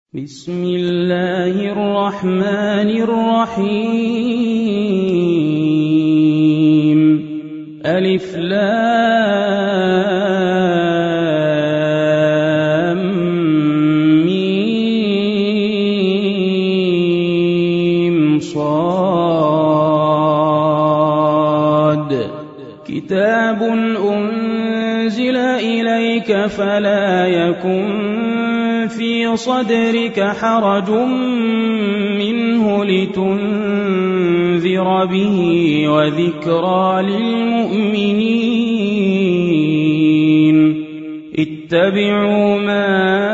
بسم الله الرحمن الرحيم ألف لام ميم صاد كتاب أنزل إليك فلا يكن في صدرك حرج منه لتنذر به وذكرى للمؤمنين اتبعوا ما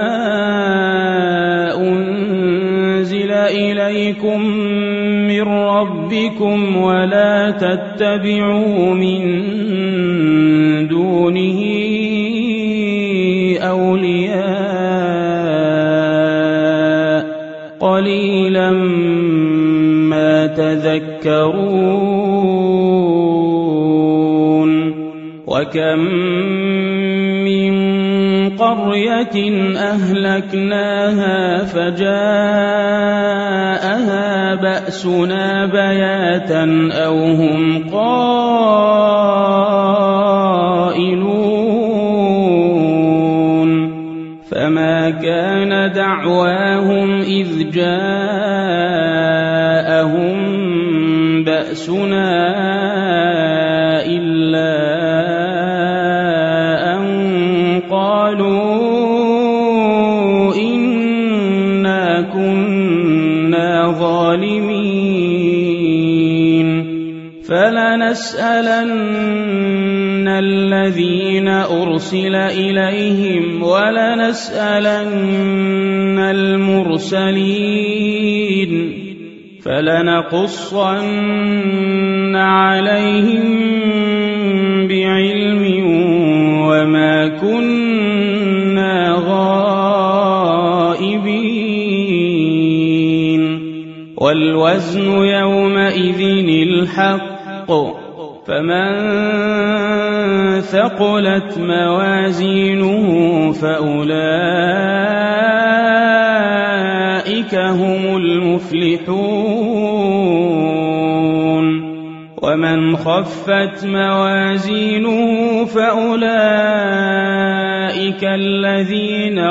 أنزل إليكم من ربكم ولا تتبعوا من دونه أولياء قليلا ما تذكرون وكم من قرية أهلكناها فجاءها بأسنا بياتا أو هم قائلون فما كان دعواهم إذ جاءهم بأسنا إلا أن قالوا إنا كنا ظالمين فلنسألن الذين أرسل إليهم ولنسألن المرسلين فلنقصن عليهم بعلم وما كنا غائبين والوزن يومئذ الحق فمن ثقلت موازينه فأولئك هم المفلحون ومن خفت موازينه فأولئك الذين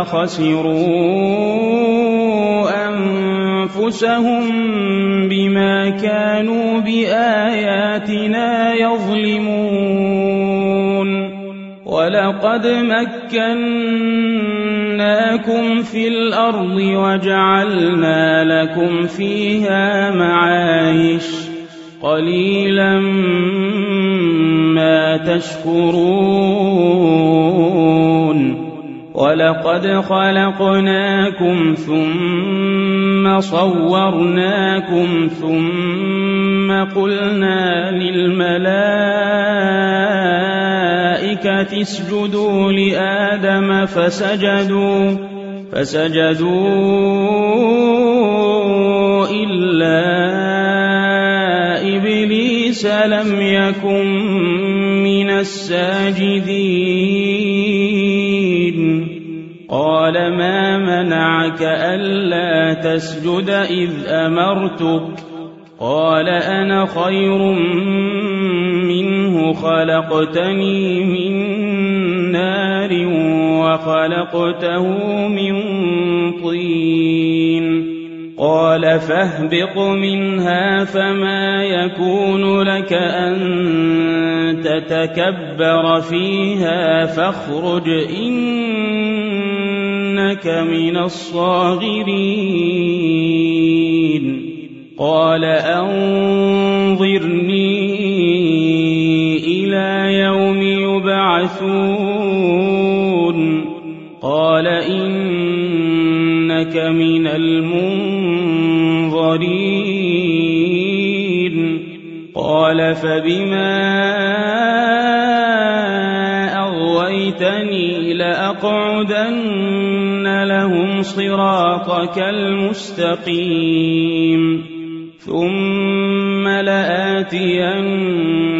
خسروا أنفسهم بما كانوا بآياتنا يظلمون ولقد مكناكم في الأرض وجعلنا لكم فيها معايش قليلا ما تشكرون ولقد خلقناكم ثم صورناكم ثم قلنا للملائكة اسجدوا لآدم فسجدوا إلا إبليس لم يكن من الساجدين قال ما منعك ألا تسجد إذ أمرتك قال أنا خير منه خلقتني من نار وخلقته من طين قال فاهبط منها فما يكون لك أن تتكبر فيها فاخرج إنك من الصاغرين قال أنظرني إلى يوم يبعثون قال إنك من المنظرين قال فبما أغويتني لأقعدن لهم صراطك المستقيم ثم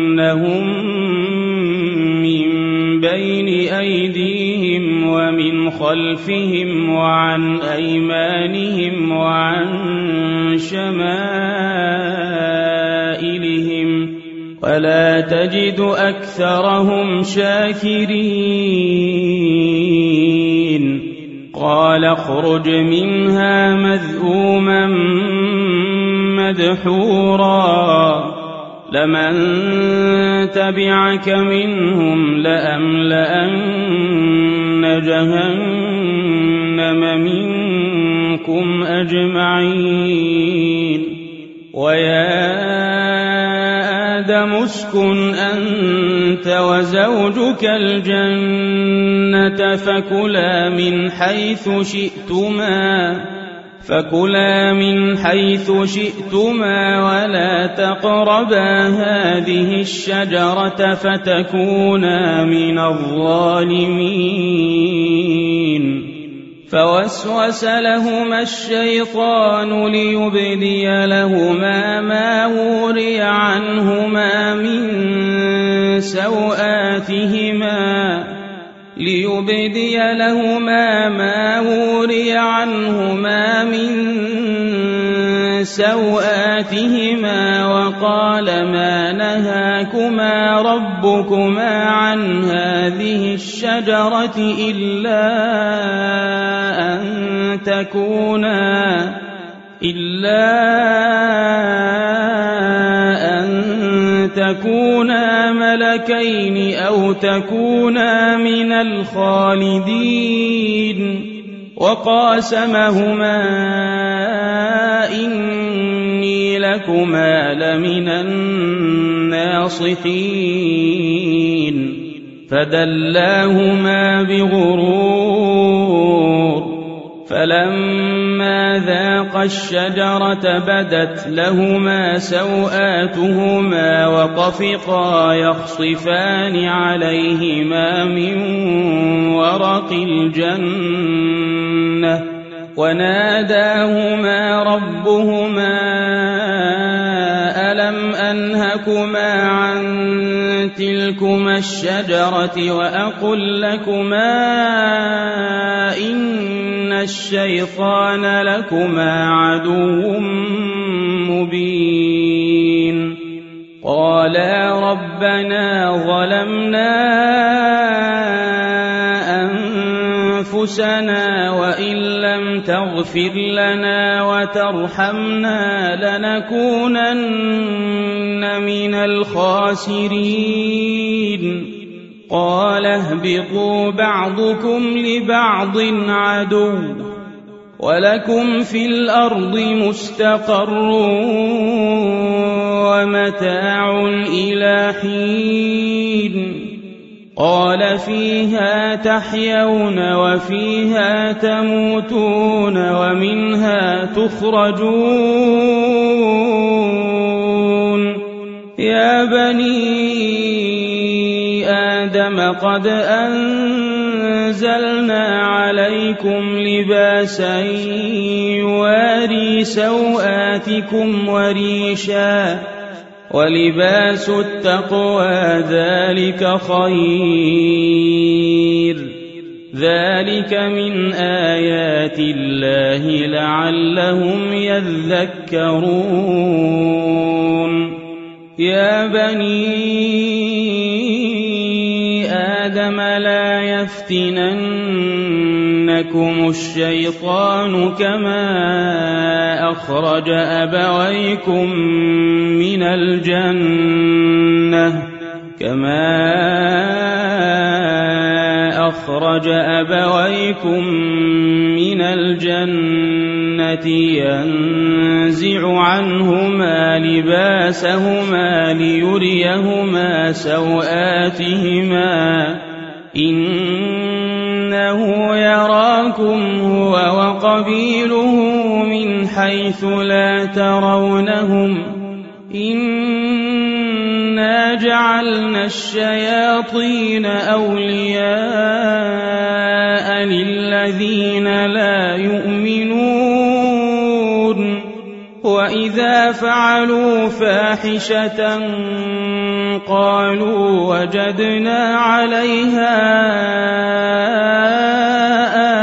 لآتينهم من بين أيديهم ومن خلفهم وعن أيمانهم وعن شمائلهم ولا تجد أكثرهم شاكرين قال اخرج منها مذءوما مدحورا لمن تبعك منهم لأملأن جهنم منكم أجمعين ويا آدم اسكن أنت وزوجك الجنة فكلا من حيث شئتما ولا تقربا هذه الشجرة فتكونا من الظالمين فوسوس لهما الشيطان ليبدي لهما ما وري عنهما من سوآتهما وقال ما نهاكما ربكما عن هذه الشجرة إلا أن تكونا ملكين أو تكونا من الخالدين وقاسمهما إني لكما لمن الناصحين فدلاهما بغرور فلما ذاقا الشجرة بدت لهما سوآتهما وطفقا يخصفان عليهما من ورق الجنة وناداهما ربهما ألم أنهكما عن تلكما الشجرة وأقل لكما إن الشيطان لكما عدو مبين قالا ربنا ظلمنا أنفسنا وإن لم تغفر لنا وترحمنا لنكونن من الخاسرين قال اهبطوا بعضكم لبعض عدو ولكم في الأرض مستقر ومتاع إلى حين قال فيها تحيون وفيها تموتون ومنها تخرجون يا بني آدم قد أنزلنا عليكم لباسا يواري سوآتكم وريشا ولباس التقوى ذلك خير ذلك من آيات الله لعلهم يذكرون يا بني آدم لا يفتننكم الشيطان كما أخرج أبويكم من الجنة ينزع عنهما لباسهما ليريهما سوآتهما إنه يراكم هو وقبيله من حيث لا ترونهم إنا جعلنا الشياطين أولياء للذين لا يؤمنون وإذا فعلوا فاحشة قالوا وجدنا عليها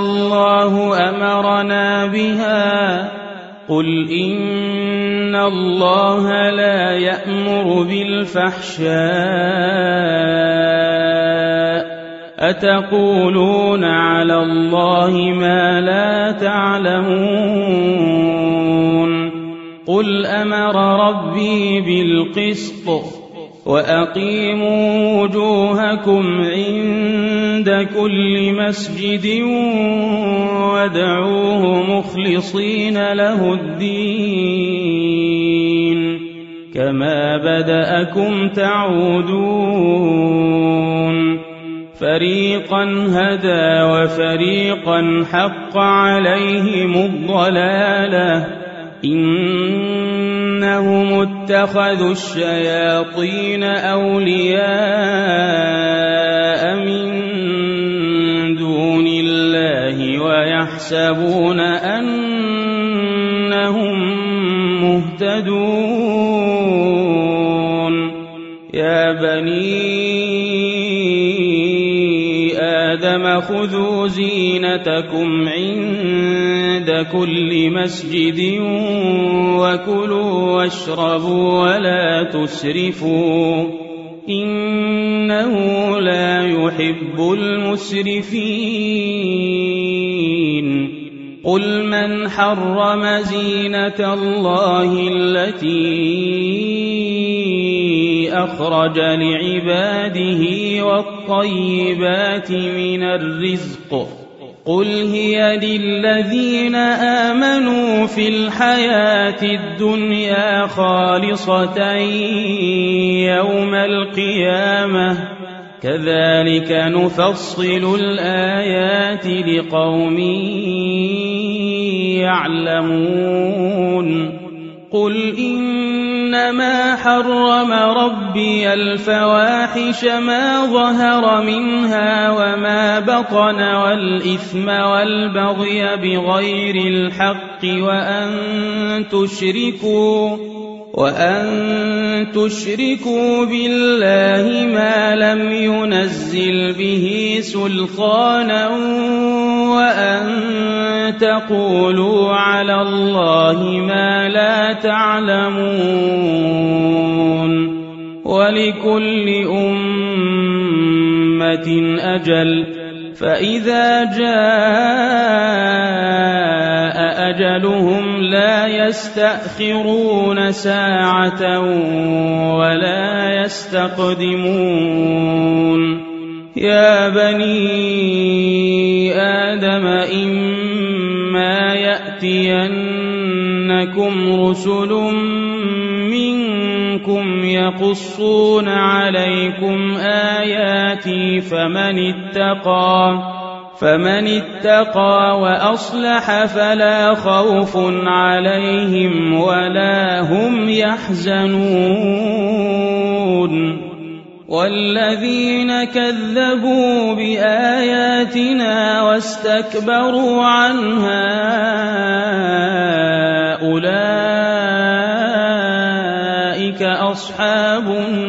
الله أمرنا بها قل إن الله لا يأمر بالفحشاء أتقولون على الله ما لا تعلمون قل أمر ربي بالقسط وأقيموا وجوهكم عند كل مسجد وادعوه مخلصين له الدين كما بدأكم تعودون فريقا هدى وفريقا حق عليهم الضلالة إنهم اتخذوا الشياطين أولياء من دون الله ويحسبون أنهم مهتدون يا بني آدم خذوا زينتكم عند كل مسجد وكلوا واشربوا ولا تسرفوا إنه لا يحب المسرفين قل من حرم زينة الله التي أخرج لعباده والطيبات من الرزق قل هي للذين آمنوا في الحياة الدنيا خالصة يوم القيامة كذلك نفصل الآيات لقوم يعلمون قل إنما حرم ربي الفواحش ما ظهر منها وما بطن والإثم والبغي بغير الحق وأن تشركوا بالله ما لم ينزل به سلطانا وأن تقولوا على الله ما لا تعلمون ولكل أمة أجل فإذا جاء أجلهم لا يستأخرون ساعة ولا يستقدمون يا بني آدم إما يأتينكم رسل منكم يقصون عليكم آياتي فمن اتقى وأصلح فلا خوف عليهم ولا هم يحزنون والذين كذبوا بآياتنا واستكبروا عنها أولئك أصحاب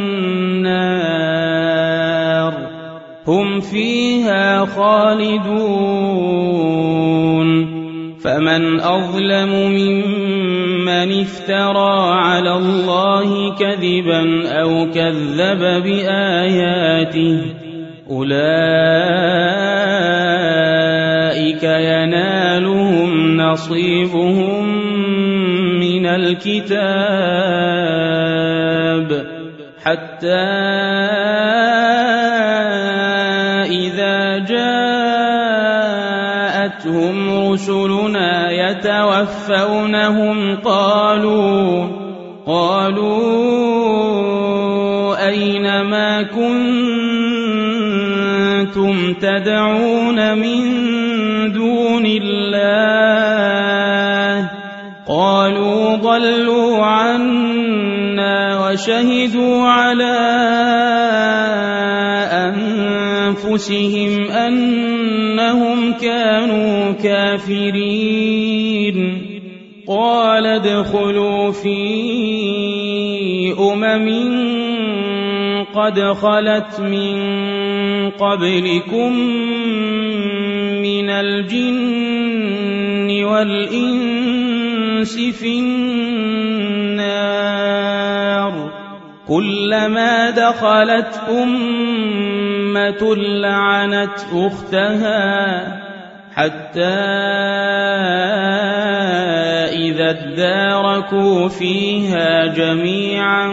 النار هم فيها خالدون فمن أظلم ممن افترى على الله كذبا أو كذب بآياته أولئك ينالهم نصيبهم من الكتاب حتى إذا جاءتهم رسلنا يتوفونهم قالوا أين ما كنتم تدعون من دون الله قالوا ضلوا عنا وشهدوا على أنفسهم أنهم كانوا كافرين قال ادخلوا في قد خلت من قبلكم من من الجن والإنس في النار كلما دخلت أمة لعنت أختها حتى إذا اداركوا فيها جميعا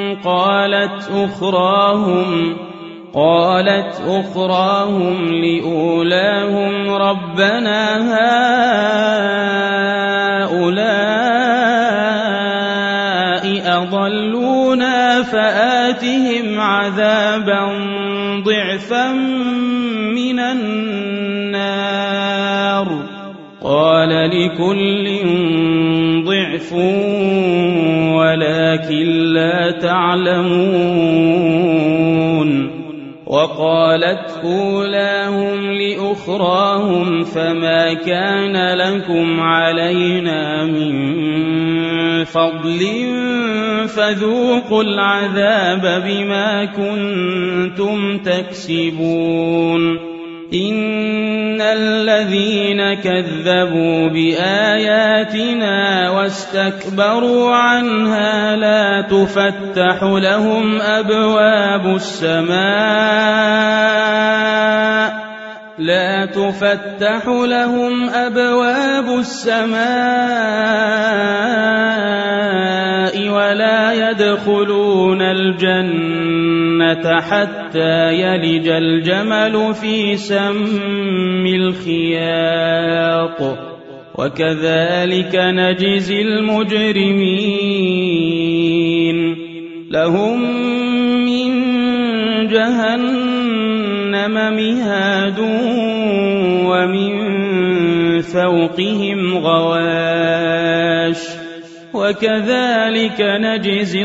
قالت أخراهم لأولاهم ربنا هؤلاء أضلونا فآتهم عذابا ضعفا من النار قال لكل ضعف ولكن لا تعلمون وقالت أولاهم لأخراهم فما كان لكم علينا من فضل فذوقوا العذاب بما كنتم تكسبون إن الذين كذبوا بآياتنا واستكبروا عنها لا تفتح لهم أبواب السماء ولا يدخلون الجنة حتى يلج الجمل في سم الخياط وكذلك نجزي المجرمين لهم من جهنم مهاد ومن فوقهم غواش وكذلك نجزي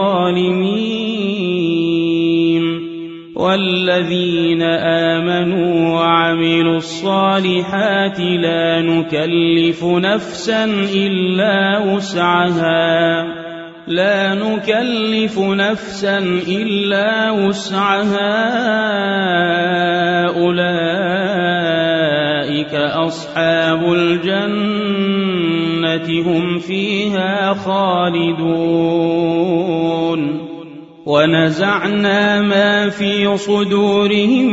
الظالمين والذين آمنوا وعملوا الصالحات لا نكلف نفسا إلا وسعها أولئك أصحاب الجنة هم فيها خالدون ونزعنا ما في صدورهم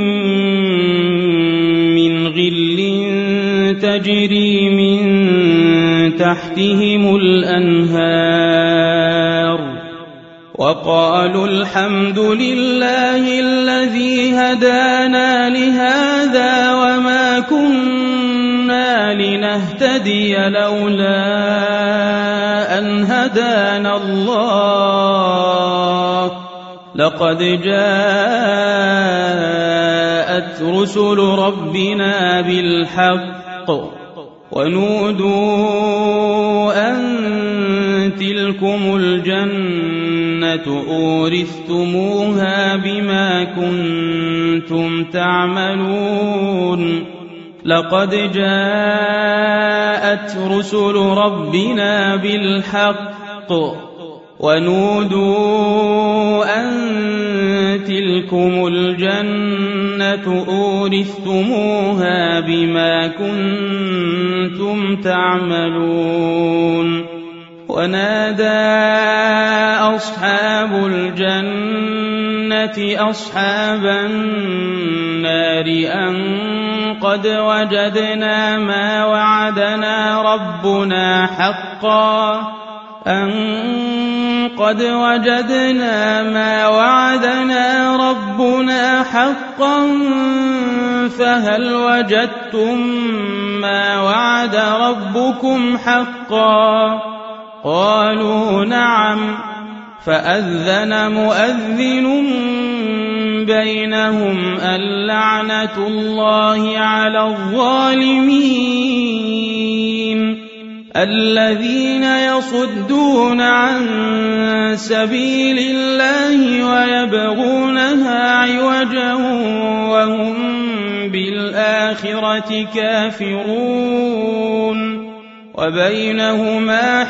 من غل تجري من تحتهم الأنهار وقالوا الحمد لله الذي هدانا لهذا وما كنا لنهتدي لولا أن هدانا الله لقد جاءت رسل ربنا بالحق ونودوا أن تلكم الجنة أورثتموها بما كنتم تعملون لقد جاءت رسل ربنا بالحق ونودوا أن تلكم الجنة أورثتموها بما كنتم تعملون ونادى أصحاب الجنة أصحاب النار أن قد وجدنا ما وعدنا ربنا حقا فهل وجدتم ما وعد ربكم حقا قالوا نعم فأذن مؤذن بينهم اللعنة الله على الظالمين الذين يصدون عن سبيل الله ويبغونها عوجا وهم بالآخرة كافرون وبينهما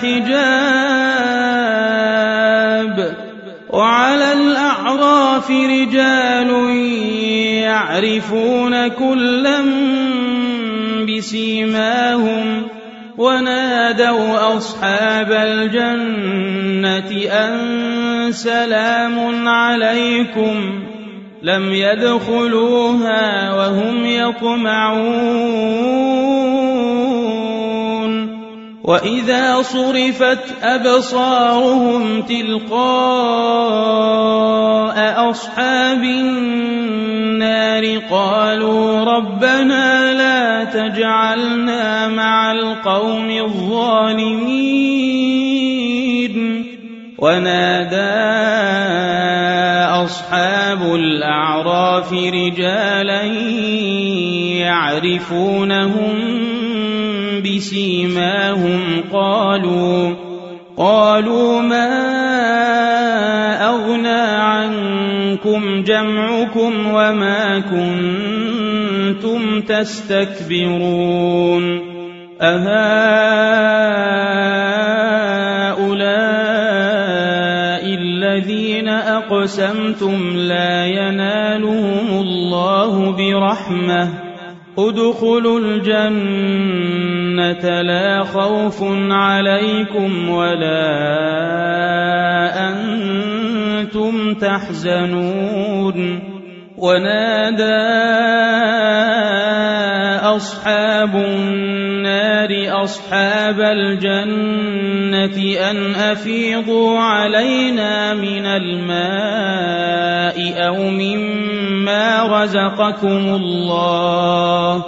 حجاب وعلى الأعراف رجال يعرفون كلا بسيماهم ونادوا أصحاب الجنة أن سلام عليكم لم يدخلوها وهم يطمعون وإذا صرفت أبصارهم تلقاء أصحاب النار قالوا ربنا لا تجعلنا مع القوم الظالمين ونادى أصحاب الأعراف رجالا يعرفونهم بسيماهم قالوا ما أغنى عنكم جمعكم وما كنتم تستكبرون أهؤلاء الذين أقسمتم لا ينالهم الله برحمة ادخلوا الجنة لا خوف عليكم ولا أنتم تحزنون ونادى أصحاب النار أصحاب الجنة أن أفيضوا علينا من الماء أو مما رزقكم الله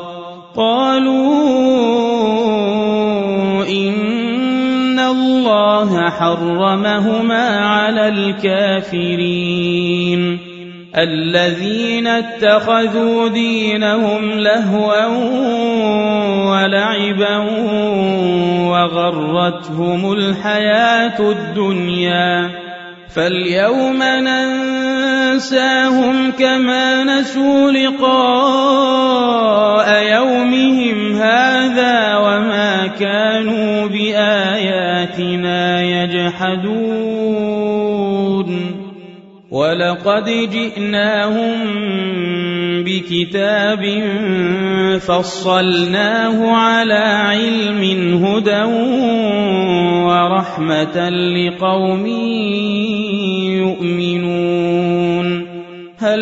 قالوا إن الله حرمهما على الكافرين الذين اتخذوا دينهم لهوا ولعبا وغرتهم الحياة الدنيا فاليوم ننساهم كما نسوا لقاء يومهم هذا وما كانوا بآياتنا يجحدون ولقد جئناهم بكتاب فصلناه على علم هدى ورحمة لقوم يؤمنون هل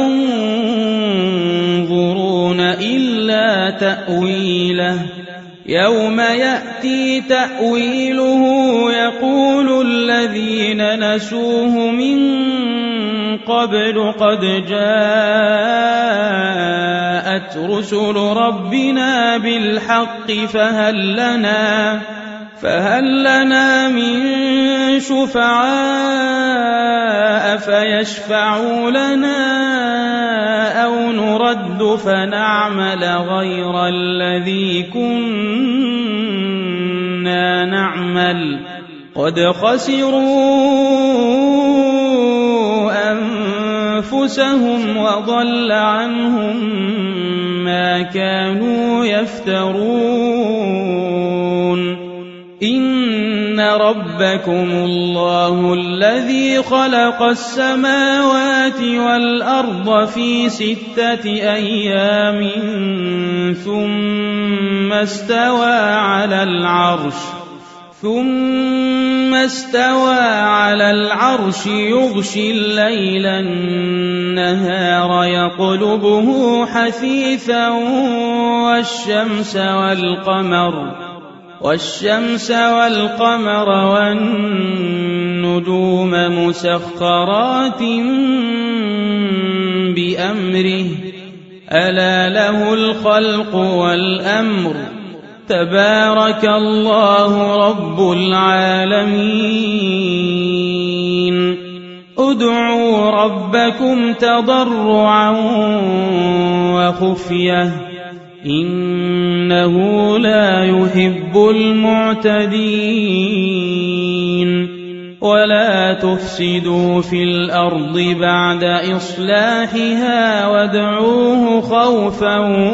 ينظرون إلا تأويله يوم يأتي تأويله يقول الذين نسوه من قبل قد جاءت رسل ربنا بالحق فهل لنا من شفعاء فيشفعوا لنا أو نرد فنعمل غير الذي كنا نعمل قد خسروا أنفسهم وضل عنهم ما كانوا يفترون إن ربكم الله الذي خلق السماوات والأرض في 6 أيام ثم استوى على العرش يغشي الليل النهار يطلبه حثيثا والشمس والقمر والنجوم مسخرات بأمره ألا له الخلق والأمر تبارك الله رب العالمين ادعوا ربكم تضرعا وخفية إنه لا يحب المعتدين ولا تفسدوا في الأرض بعد إصلاحها وادعوه خوفا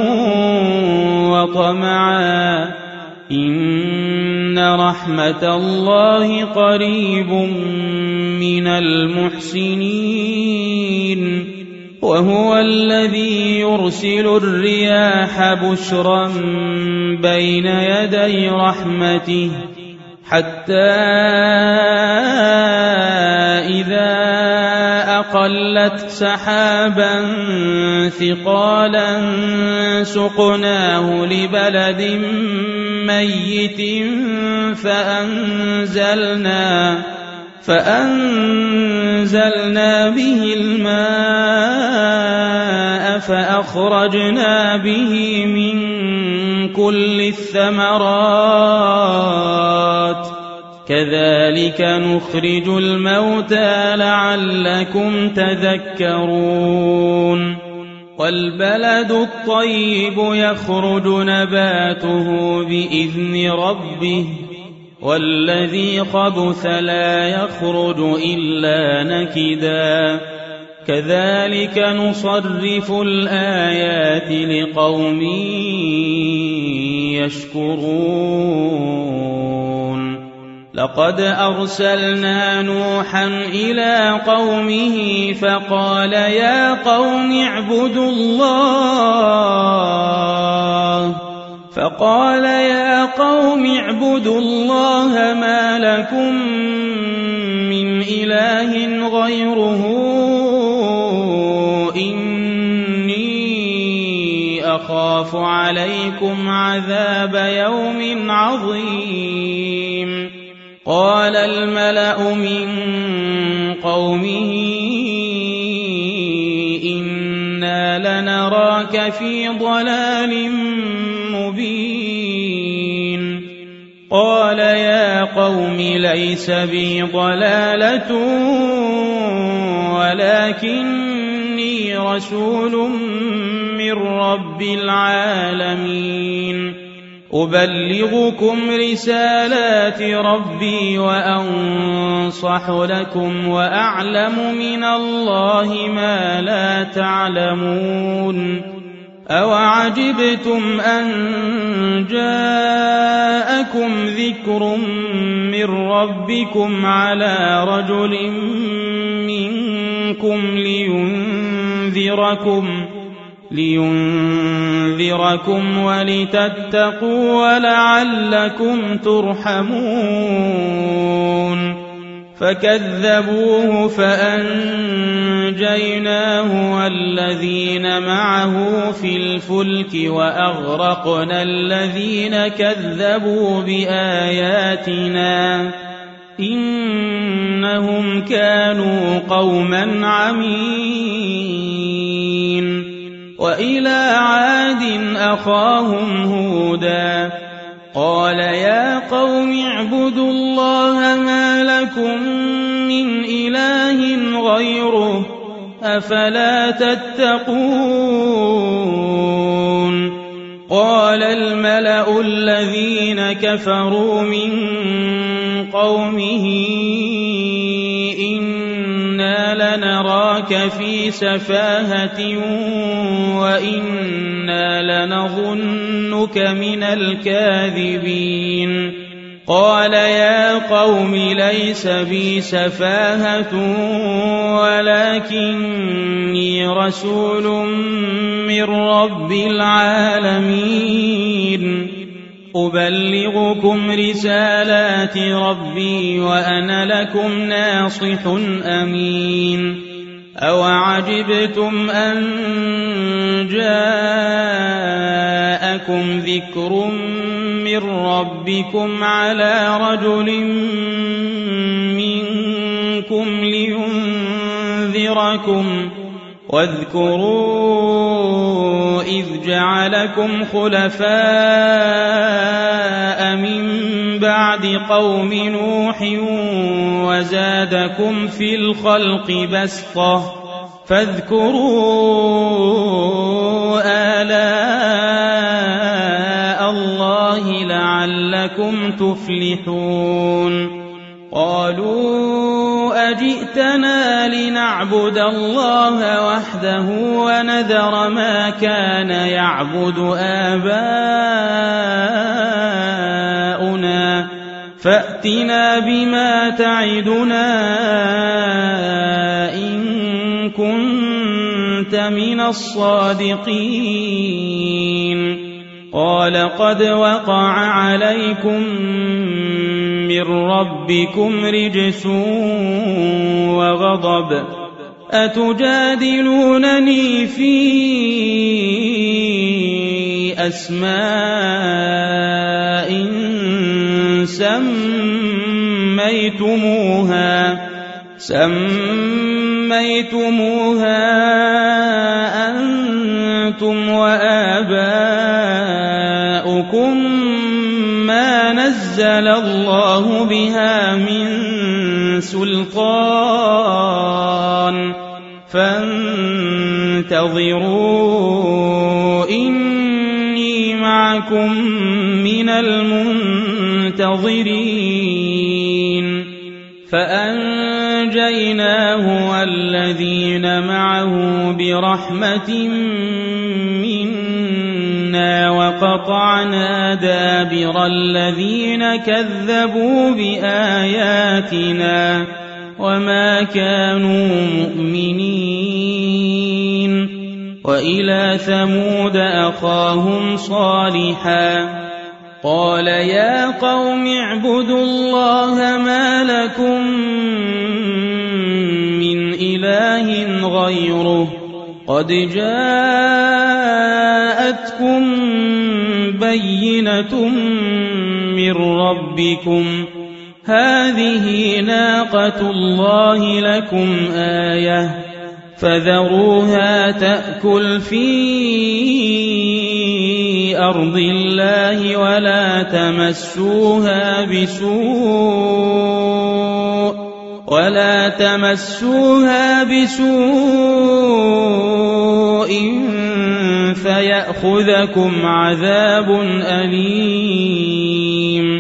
وطمعا إن رحمة الله قريب من المحسنين وهو الذي يرسل الرياح بشرا بين يدي رحمته حتى إذا أقلت سحابا ثقالا سقناه لبلد ميت فأنزلنا به الماء فأخرجنا به من كل الثمرات كذلك نخرج الموتى لعلكم تذكرون والبلد الطيب يخرج نباته بإذن ربه والذي خبث لا يخرج إلا نكدا كذلك نصرف الآيات لقوم يشكرون لقد أرسلنا نوحا إلى قومه فقال يا قوم اعبدوا الله ما لكم من إله غيره إني أخاف عليكم عذاب يوم عظيم قال الملأ من قومه إنا لنراك في ضلال مبين قال يا قوم ليس بي ضلالة ولكني رسول من رب العالمين أبلغكم رسالات ربي وأنصح لكم وأعلم من الله ما لا تعلمون أوعجبتم أن جاءكم ذكر من ربكم على رجل منكم لينذركم ولتتقوا ولعلكم ترحمون فكذبوه فأنجيناه والذين معه في الفلك وأغرقنا الذين كذبوا بآياتنا إنهم كانوا قوما عمين وإلى عاد أخاهم هودا قال يا قوم اعبدوا الله ما لكم من إله غيره أفلا تتقون قال الملأ الذين كفروا من قومه إنا لنراك في سفاهة وإنا لنظنك من الكاذبين قال يا قوم ليس بي سفاهة ولكني رسول من رب العالمين أبلغكم رسالات ربي وأنا لكم ناصح أمين أوعجبتم أن جاءكم ذكر من ربكم على رجل منكم لينذركم واذكروا إذ جعلكم خلفاء من بعد قوم نوح وزادكم في الخلق بسطة فاذكروا آلاء الله لعلكم تفلحون قالوا أجئتنا لنعبد الله وحده ونذر ما كان يعبد آباؤنا فأتنا بما تعدنا إن كنت كنت من الصادقين قال قد وقع عليكم من ربكم رجس وغضب أتجادلونني في أسماء سميتموها أنتم وآباؤكم ما نزل الله بها من سلطان فانتظروا إني معكم من المنتظرين فأنجيناه والذين معه برحمة منا وقطعنا دابر الذين كذبوا بآياتنا وما كانوا مؤمنين وإلى ثمود أخاهم صالحا قال يا قوم اعبدوا الله ما لكم من إله غيره قد جاءتكم بينة من ربكم هذه ناقة الله لكم آية فذروها تأكل في أرض الله ولا تمسوها بسوء فيأخذكم عذاب أليم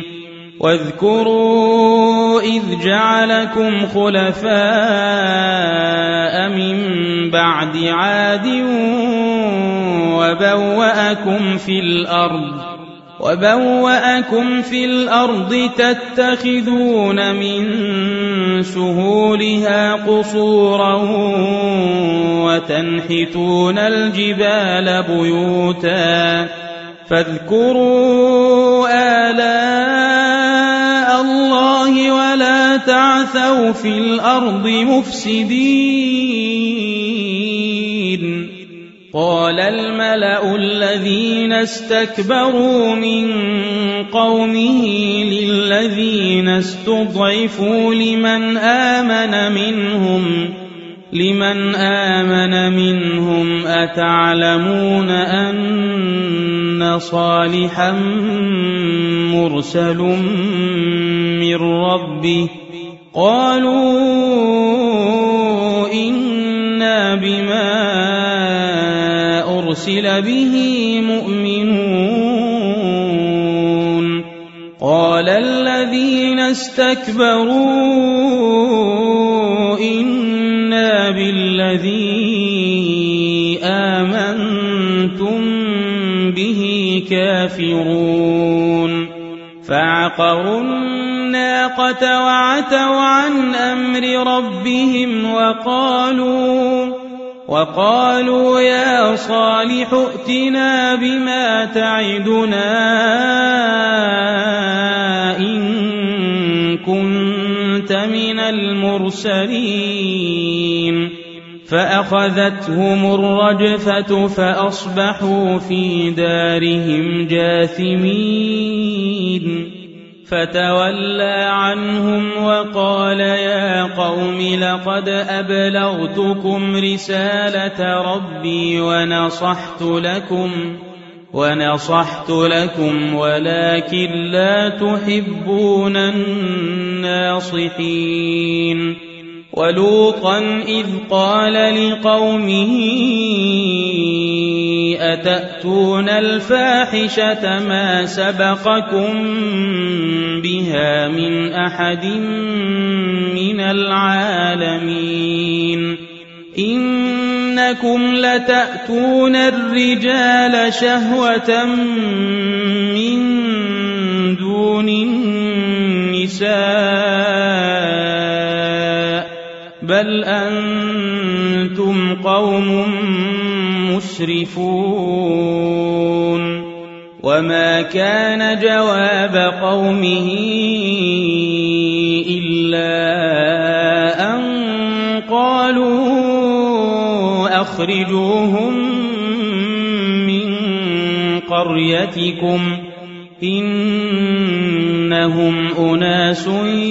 واذكروا إذ جعلكم خلفاء من بعد عاد وبوأكم في الأرض تتخذون من سهولها قصورا وتنحتون الجبال بيوتا فاذكروا آلاء الله ولا تعثوا في الأرض مفسدين قال الملأ الذين استكبروا من قومه للذين استضعفوا لمن آمن منهم أتعلمون أن صالحا مرسل من ربه قالوا إنا بما أرسل به مؤمنون قال الذين استكبروا إنا بالذي آمنتم به كافرون فعقروا الناقة وعتوا عن أمر ربهم وقالوا يا صالح ائتنا بما تعدنا إن كنت من المرسلين فأخذتهم الرجفة فأصبحوا في دارهم جاثمين فتولى عنهم وقال يا قوم لقد أبلغتكم رسالة ربي ونصحت لكم ولكن لا تحبون الناصحين ولوطا إذ قال لقومه أتأتون الفاحشة ما سبقكم بها من أحد من العالمين إنكم لتأتون الرجال شهوة من دون النساء بل أنتم قوم مسرفون وما كان جواب قومه إلا أن قالوا أخرجوهم من قريتكم إنهم أناس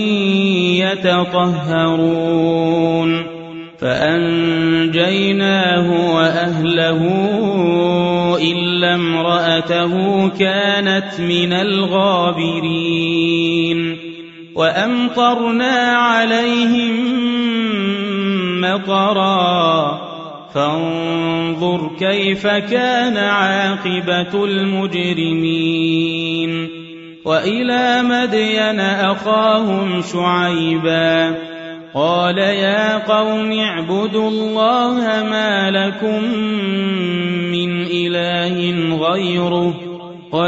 يتطهرون فأنجيناه وأهله إلا امرأته كانت من الغابرين وأمطرنا عليهم مطرا فانظر كيف كان عاقبة المجرمين وإلى مدين أخاهم شعيبا قال يا قوم اعبدوا الله ما لكم من إله غيره قد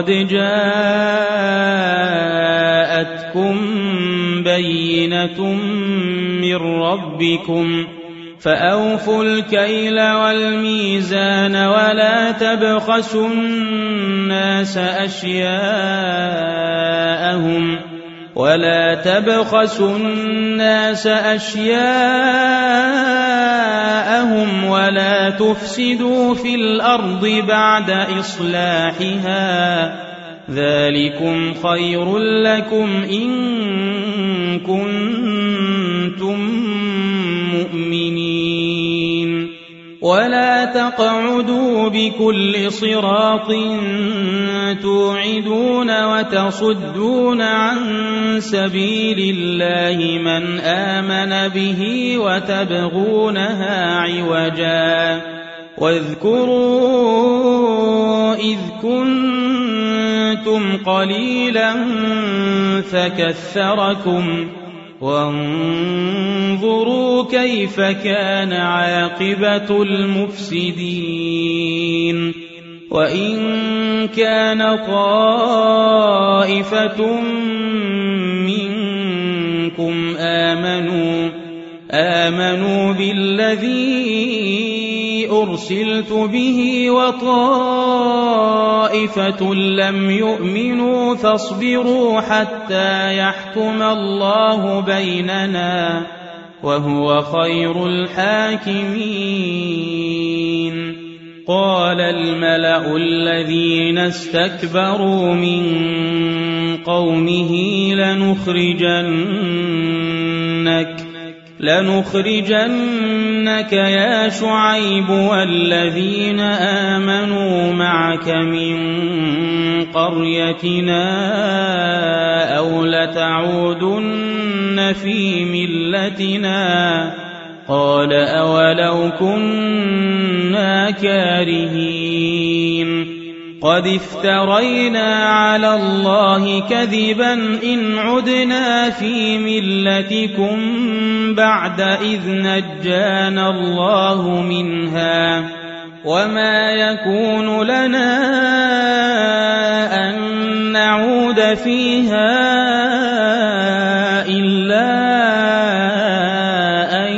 جاءتكم بينة من ربكم فأوفوا الكيل والميزان ولا تبخسوا الناس أشياءهم ولا تفسدوا في الأرض بعد إصلاحها ذلكم خير لكم إن كنتم مؤمنين ولا تقعدوا بكل صراط توعدون وتصدون عن سبيل الله من آمن به وتبغونها عوجا واذكروا إذ كنتم قليلا فكثركم وانظروا كيف كان عاقبة المفسدين وإن كان طائفة منكم آمنوا بالذي أرسلت به وطائفة لم يؤمنوا فاصبروا حتى يحكم الله بيننا وهو خير الحاكمين قال الملأ الذين استكبروا من قومه لنخرجنك يا شعيب والذين آمنوا معك من قريتنا أو لتعودن في ملتنا قال أولو كنا كارهين قد افترينا على الله كذبا إن عدنا في ملتكم بعد إذ نجانا الله منها وما يكون لنا أن نعود فيها إلا أن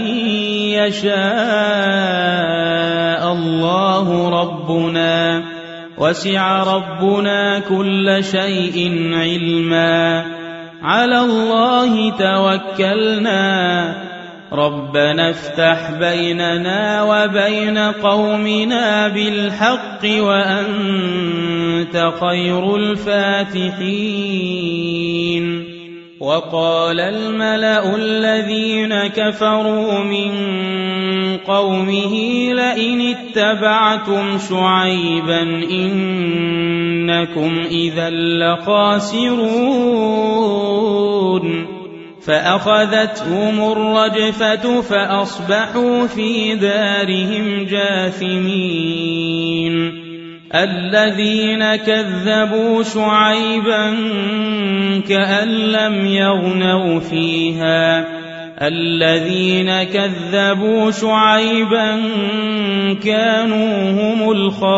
يشاء الله ربنا وسع ربنا كل شيء علما على الله توكلنا ربنا افتح بيننا وبين قومنا بالحق وأنت خير الفاتحين وقال الملأ الذين كفروا من قومه لئن اتبعتم شعيبا إنكم إذا لخاسرون فأخذتهم الرجفة فأصبحوا في دارهم جاثمين الذين كذبوا شعيبا كأن لم يغنوا فيها الذين كذبوا شعيبا كانوا هم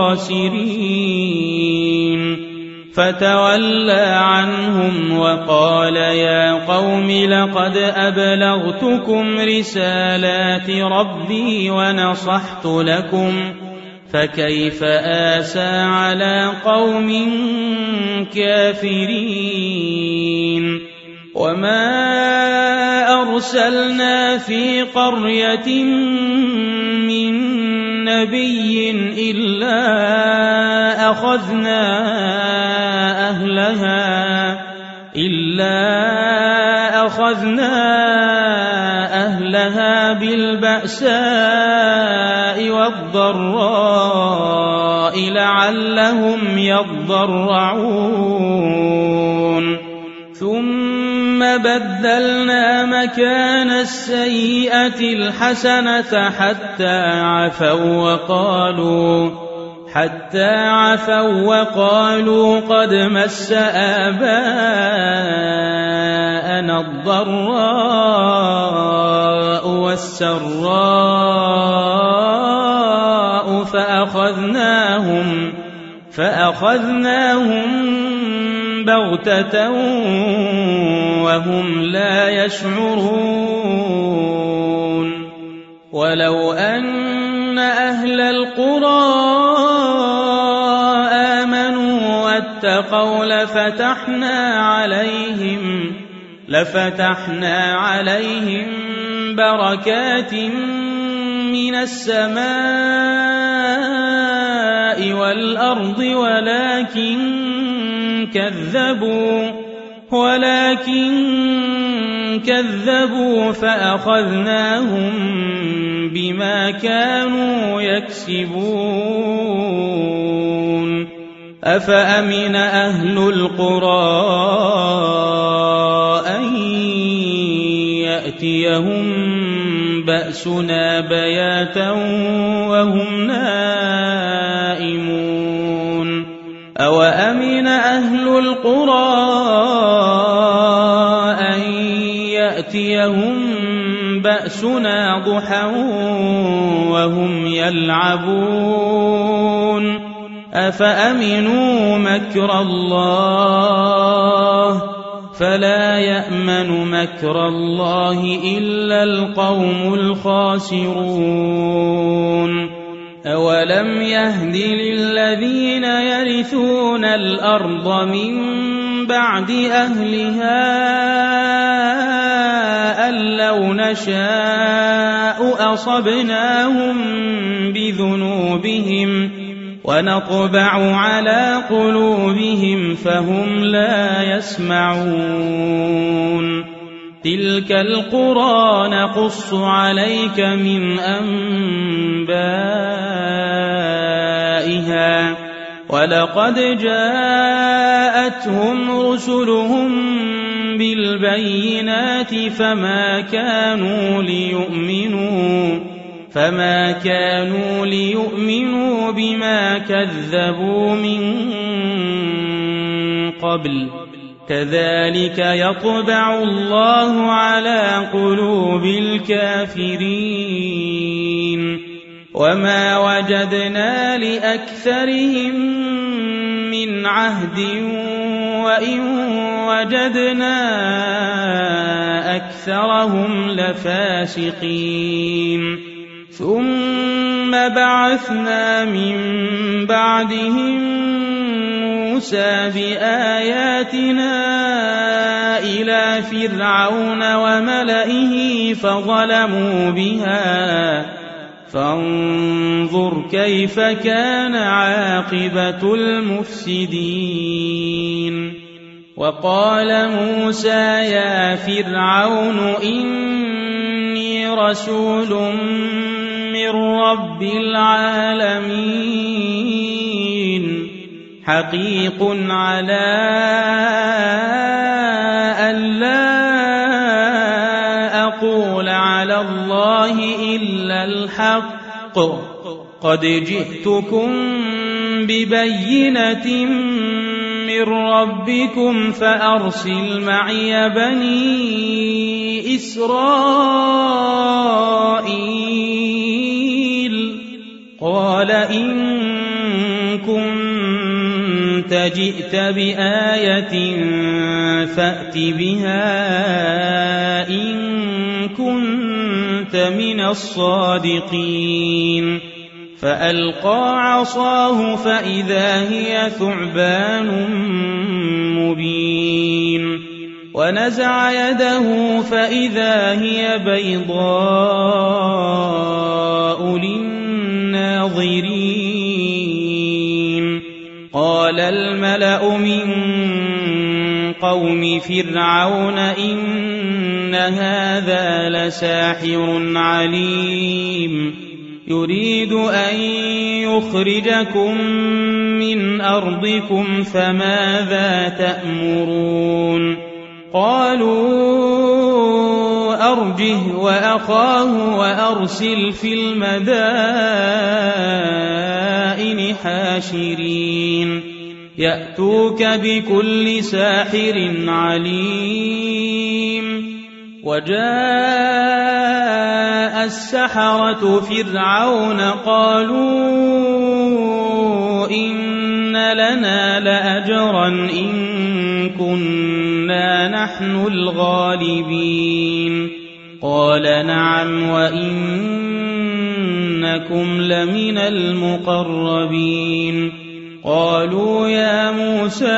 الخاسرين فتولى عنهم وقال يا قوم لقد أبلغتكم رسالات ربي ونصحت لكم فكيف آسى على قوم كافرين وما أرسلنا في قرية من نبي إلا أخذنا أهلها بالبأساء والضراء لعلهم يضرعون ثم بدلنا مكان السيئة الحسنة حتى عفوا وقالوا قد مس آباءنا الضراء والسراء فأخذناهم بغتة وهم لا يشعرون ولو أن أهل القرى آمنوا واتقوا لفتحنا عليهم بركات من السماء والأرض ولكن كذبوا فأخذناهم بما كانوا يكسبون أفأمن أهل القرى أن يأتيهم بأسنا بياتا وهم نائمون أوأمن أهل القرى أن يأتيهم بأسنا ضحى وهم يلعبون أفأمنوا مكر الله فلا يأمن مكر الله إلا القوم الخاسرون أولم يهد للذين يرثون الأرض من بعد أهلها أن لو نشاء أصبناهم بذنوبهم ونطبع على قلوبهم فهم لا يسمعون تلك القرى نقص عليك من أنبائها ولقد جاءتهم رسلهم بالبينات فما كانوا ليؤمنوا بما كذبوا من قبل كذلك يطبع الله على قلوب الكافرين وما وجدنا لأكثرهم من عهد وإن وجدنا أكثرهم لفاسقين ثم بعثنا من بعدهم موسى بآياتنا إلى فرعون وملئه فظلموا بها فانظر كيف كان عاقبة المفسدين وقال موسى يا فرعون إني رسول من رب العالمين حقيق على أن لا أقول على الله إلا الحق قد جئتكم ببينة من ربكم فأرسل معي بني إسرائيل قال إن كنت جئت بآية فأت بها إن كنت من الصادقين فألقى عصاه فإذا هي ثعبان مبين ونزع يده فإذا هي بيضاء للناظرين قال الملأ من قوم فرعون إن هذا لساحر عليم يريد أن يخرجكم من أرضكم فماذا تأمرون قالوا أرجه وأخاه وأرسل في المدائن حاشرين يأتوك بكل ساحر عليم وجاء السحرة فرعون قالوا إن لنا لأجرا إن كنا نحن الغالبين قال نعم وإنكم لمن المقربين قالوا يا موسى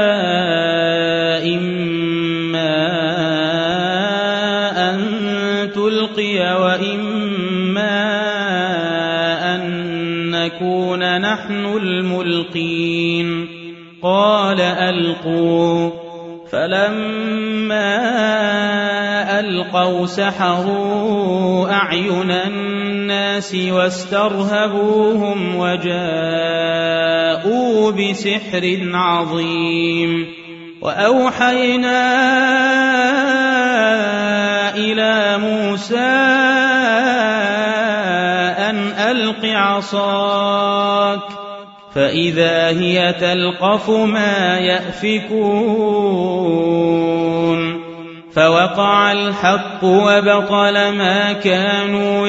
إما أن تلقي وإما أن نكون نحن الملقين قال ألقوا فلما ألقوا سحروا أعين الناس واسترهبوهم وجاءوا بسحر عظيم وأوحينا إلى موسى أن ألق عصاك فإذا هي تلقف ما يأفكون فوقع الحق وبطل ما كانوا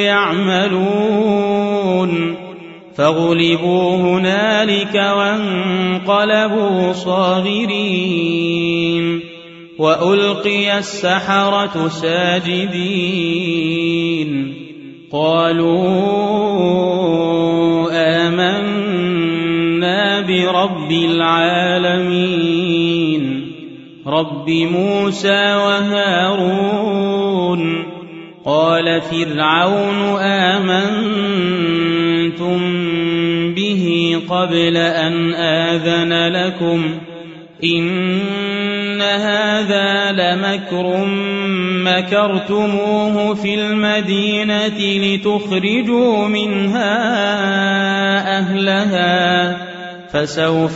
يعملون فغلبوا هنالك وانقلبوا صاغرين وألقي السحرة ساجدين قالوا آمنا برب العالمين رب موسى وهارون قال فرعون آمنتم به قبل أن آذن لكم إن هذا لمكر مكرتموه في المدينة لتخرجوا منها أهلها فسوف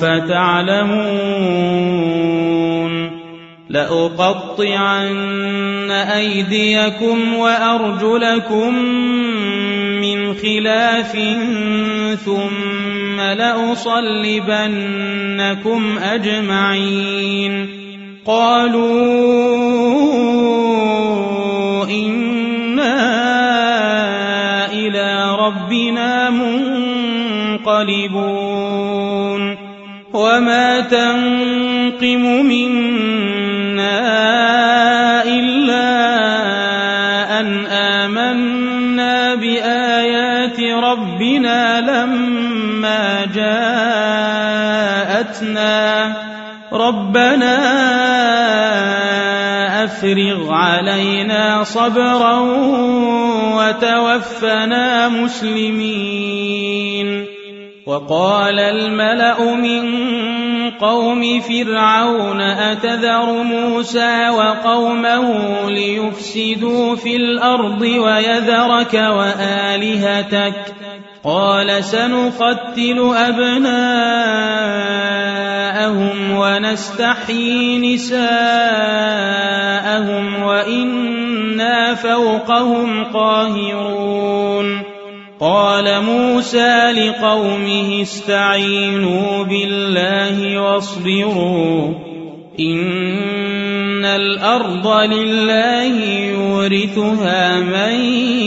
تعلمون لأقطعن أيديكم وأرجلكم من خلاف ثم لأصلبنكم أجمعين قالوا إنا إلى ربنا منقلبون وما تنقم منا إلا أن آمنا بآيات ربنا لما جاءتنا ربنا أفرغ علينا صبرا وتوفنا مسلمين وقال الملأ من قوم فرعون أتذر موسى وقومه ليفسدوا في الأرض ويذرك وآلهتك قال سنقتل أبناءهم ونستحيي نساءهم وإنا فوقهم قاهرون قال موسى لقومه استعينوا بالله واصبروا إن الأرض لله يورثها من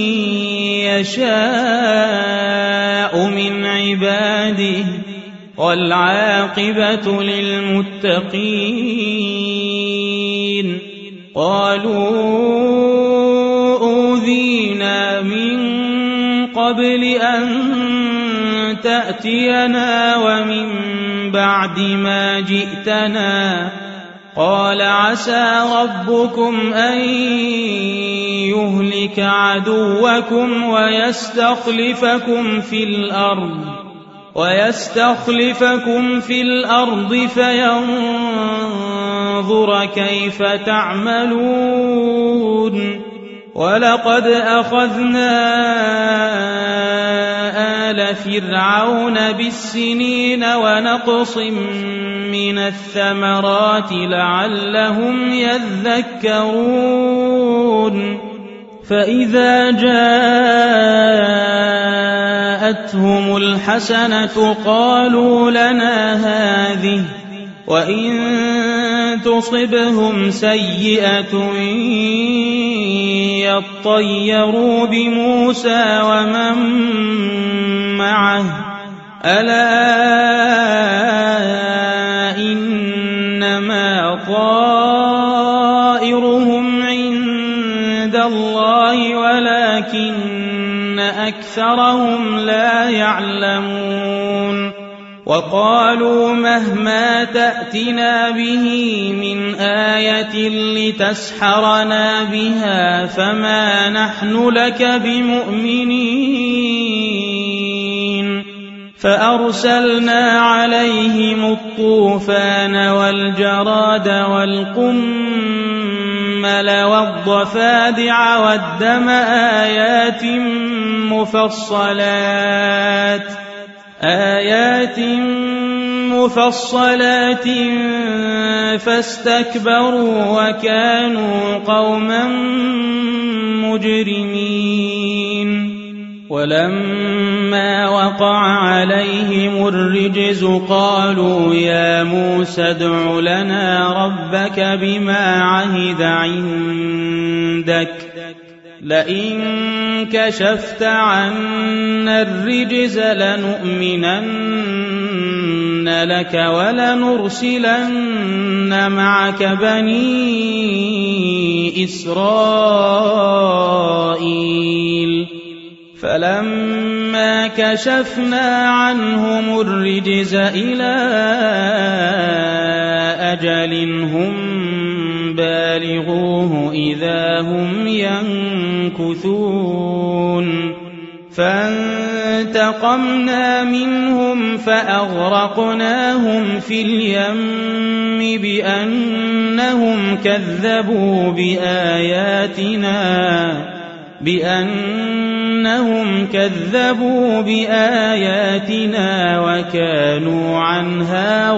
يشاء من عباده والعاقبة للمتقين قالوا أوذينا من قبل أن تأتينا ومن بعد ما جئتنا. قال عسى ربكم أن يهلك عدوكم ويستخلفكم في الأرض فينظر كيف تعملون. ولقد أخذنا آل فرعون بالسنين ونقص من الثمرات لعلهم يذكرون. فإذا جاءتهم الحسنة قالوا لنا هذه، وإن تصبهم سيئة يطيروا بموسى ومن معه ألا إنما طائرهم عند الله ولكن أكثرهم لا يعلمون. وقالوا مهما تأتنا به من آية لتسحرنا بها فما نحن لك بمؤمنين. فأرسلنا عليهم الطوفان والجراد والقمل والضفادع والدم آيات مفصلات فاستكبروا وكانوا قوما مجرمين. ولما وقع عليهم الرجز قالوا يا موسى ادع لنا ربك بما عهد عندك لئن كشفت عنا الرجز لنؤمنن لك ولنرسلن معك بني إسرائيل. فلما كشفنا عنهم الرجز إلى أجل هم بالغوه إذا هم ينكثون. فانتقمنا منهم فأغرقناهم في اليم بأنهم كذبوا بآياتنا وكانوا عنها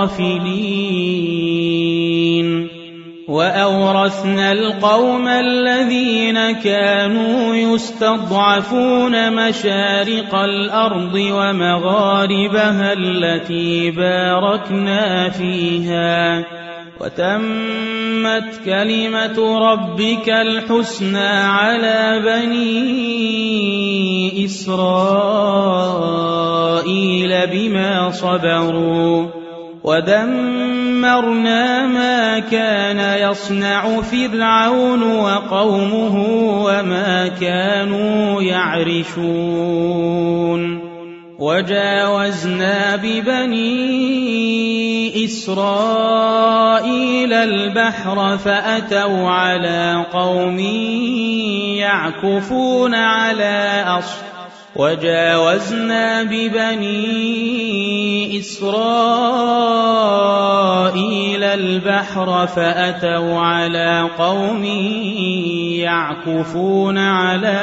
غافلين. وأورثنا القوم الذين كانوا يستضعفون مشارق الأرض ومغاربها التي باركنا فيها، وتمت كلمة ربك الحسنى على بني إسرائيل بما صبروا، ودمرنا ما كان يصنع فرعون وقومه وما كانوا يعرشون. وجاوزنا ببني إسرائيل البحر فأتوا على قوم يعكفون على وجاوزنا ببني إسرائيل البحر فأتوا على قوم يعكفون على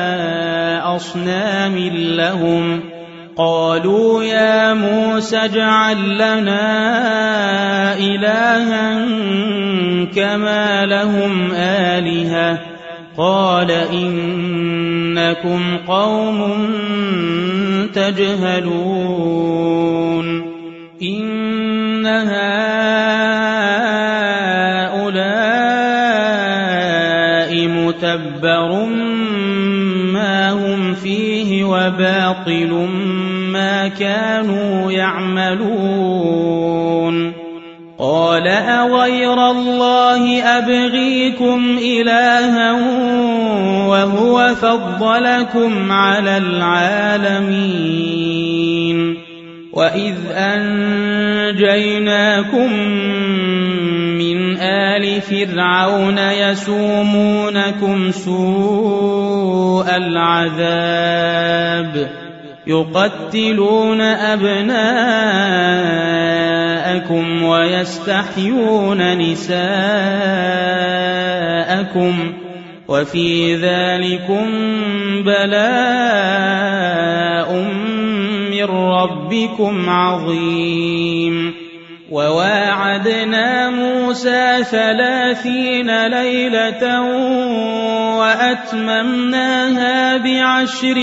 أصنام لهم قالوا يا موسى اجعل لنا إلها كما لهم آلهة قال إنكم قوم تجهلون. إن هؤلاء متبر ما هم فيه وباطل ما كانوا يعملون. قال أغير الله أبغيكم إلها وهو فضلكم على العالمين وإذ أنجيناكم من آل فرعون يسومونكم سوء العذاب يقتلون أبناءكم ويستحيون نساءكم وفي ذلكم بلاء من ربكم عظيم وواعدنا موسى 30 ليلة وأتممناها ب10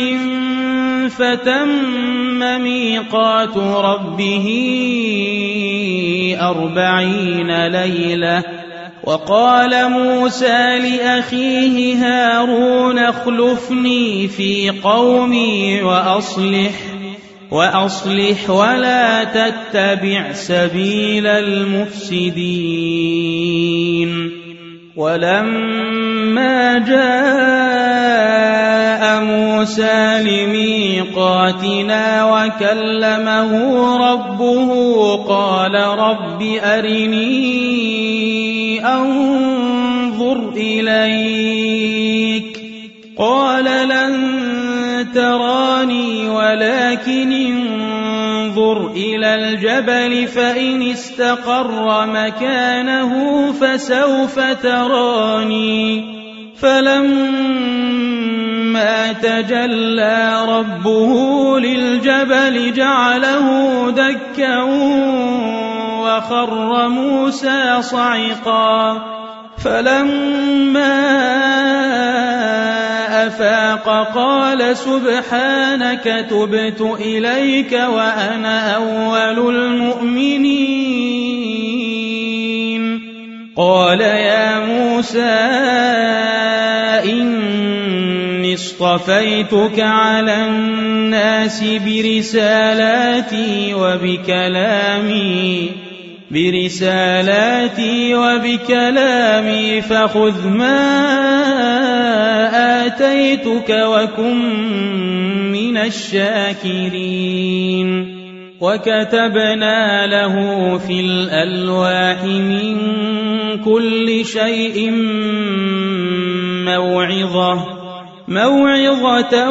فتم ميقات ربه 40 ليلة وقال موسى لأخيه هارون اخلفني في قومي وأصلح ولا تتبع سبيل المفسدين ولما جاء موسى لميقاتنا وكلمه ربه قال رب أرني أنظر إليك قال لن تراني ولكن انظر إلى الجبل فإن استقر مكانه فسوف تراني فلما تجلى ربه للجبل جعله دكا وخر موسى صعقا فلما أفاق قال سبحانك تبت إليك وأنا أول المؤمنين قال يا موسى إني اصطفيتك على الناس برسالاتي وبكلامي فخذ ما آتيتك وكن من الشاكرين وكتبنا له في الألواح من كل شيء موعظة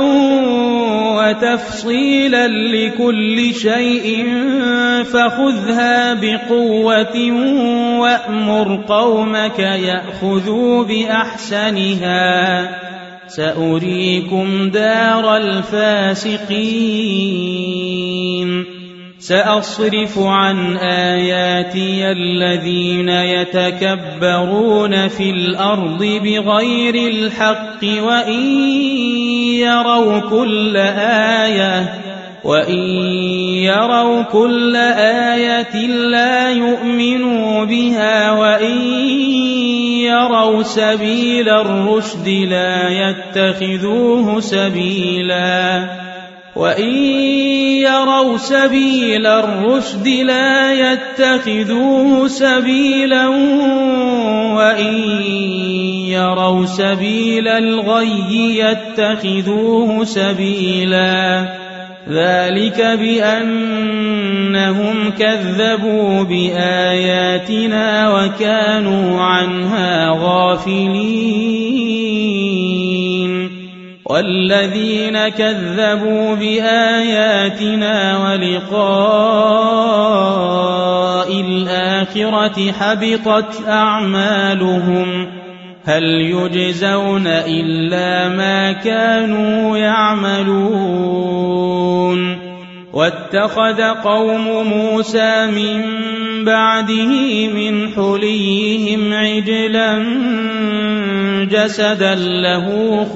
وتفصيلا لكل شيء فخذها بقوة وأمر قومك يأخذوا بأحسنها سأريكم دار الفاسقين سأصرف عن آياتي الذين يتكبرون في الأرض بغير الحق وإن يروا كل آية لا يؤمنوا بها وإن يروا سبيل الرشد لا يتخذوه سبيلا وإن يروا سبيل الغي يتخذوه سبيلا ذلك بأنهم كذبوا بآياتنا وكانوا عنها غافلين والذين كذبوا بآياتنا ولقاء الآخرة حبطت أعمالهم هل يجزون إلا ما كانوا يعملون واتخذ قوم موسى من بعده من حليهم عجلا جسدا له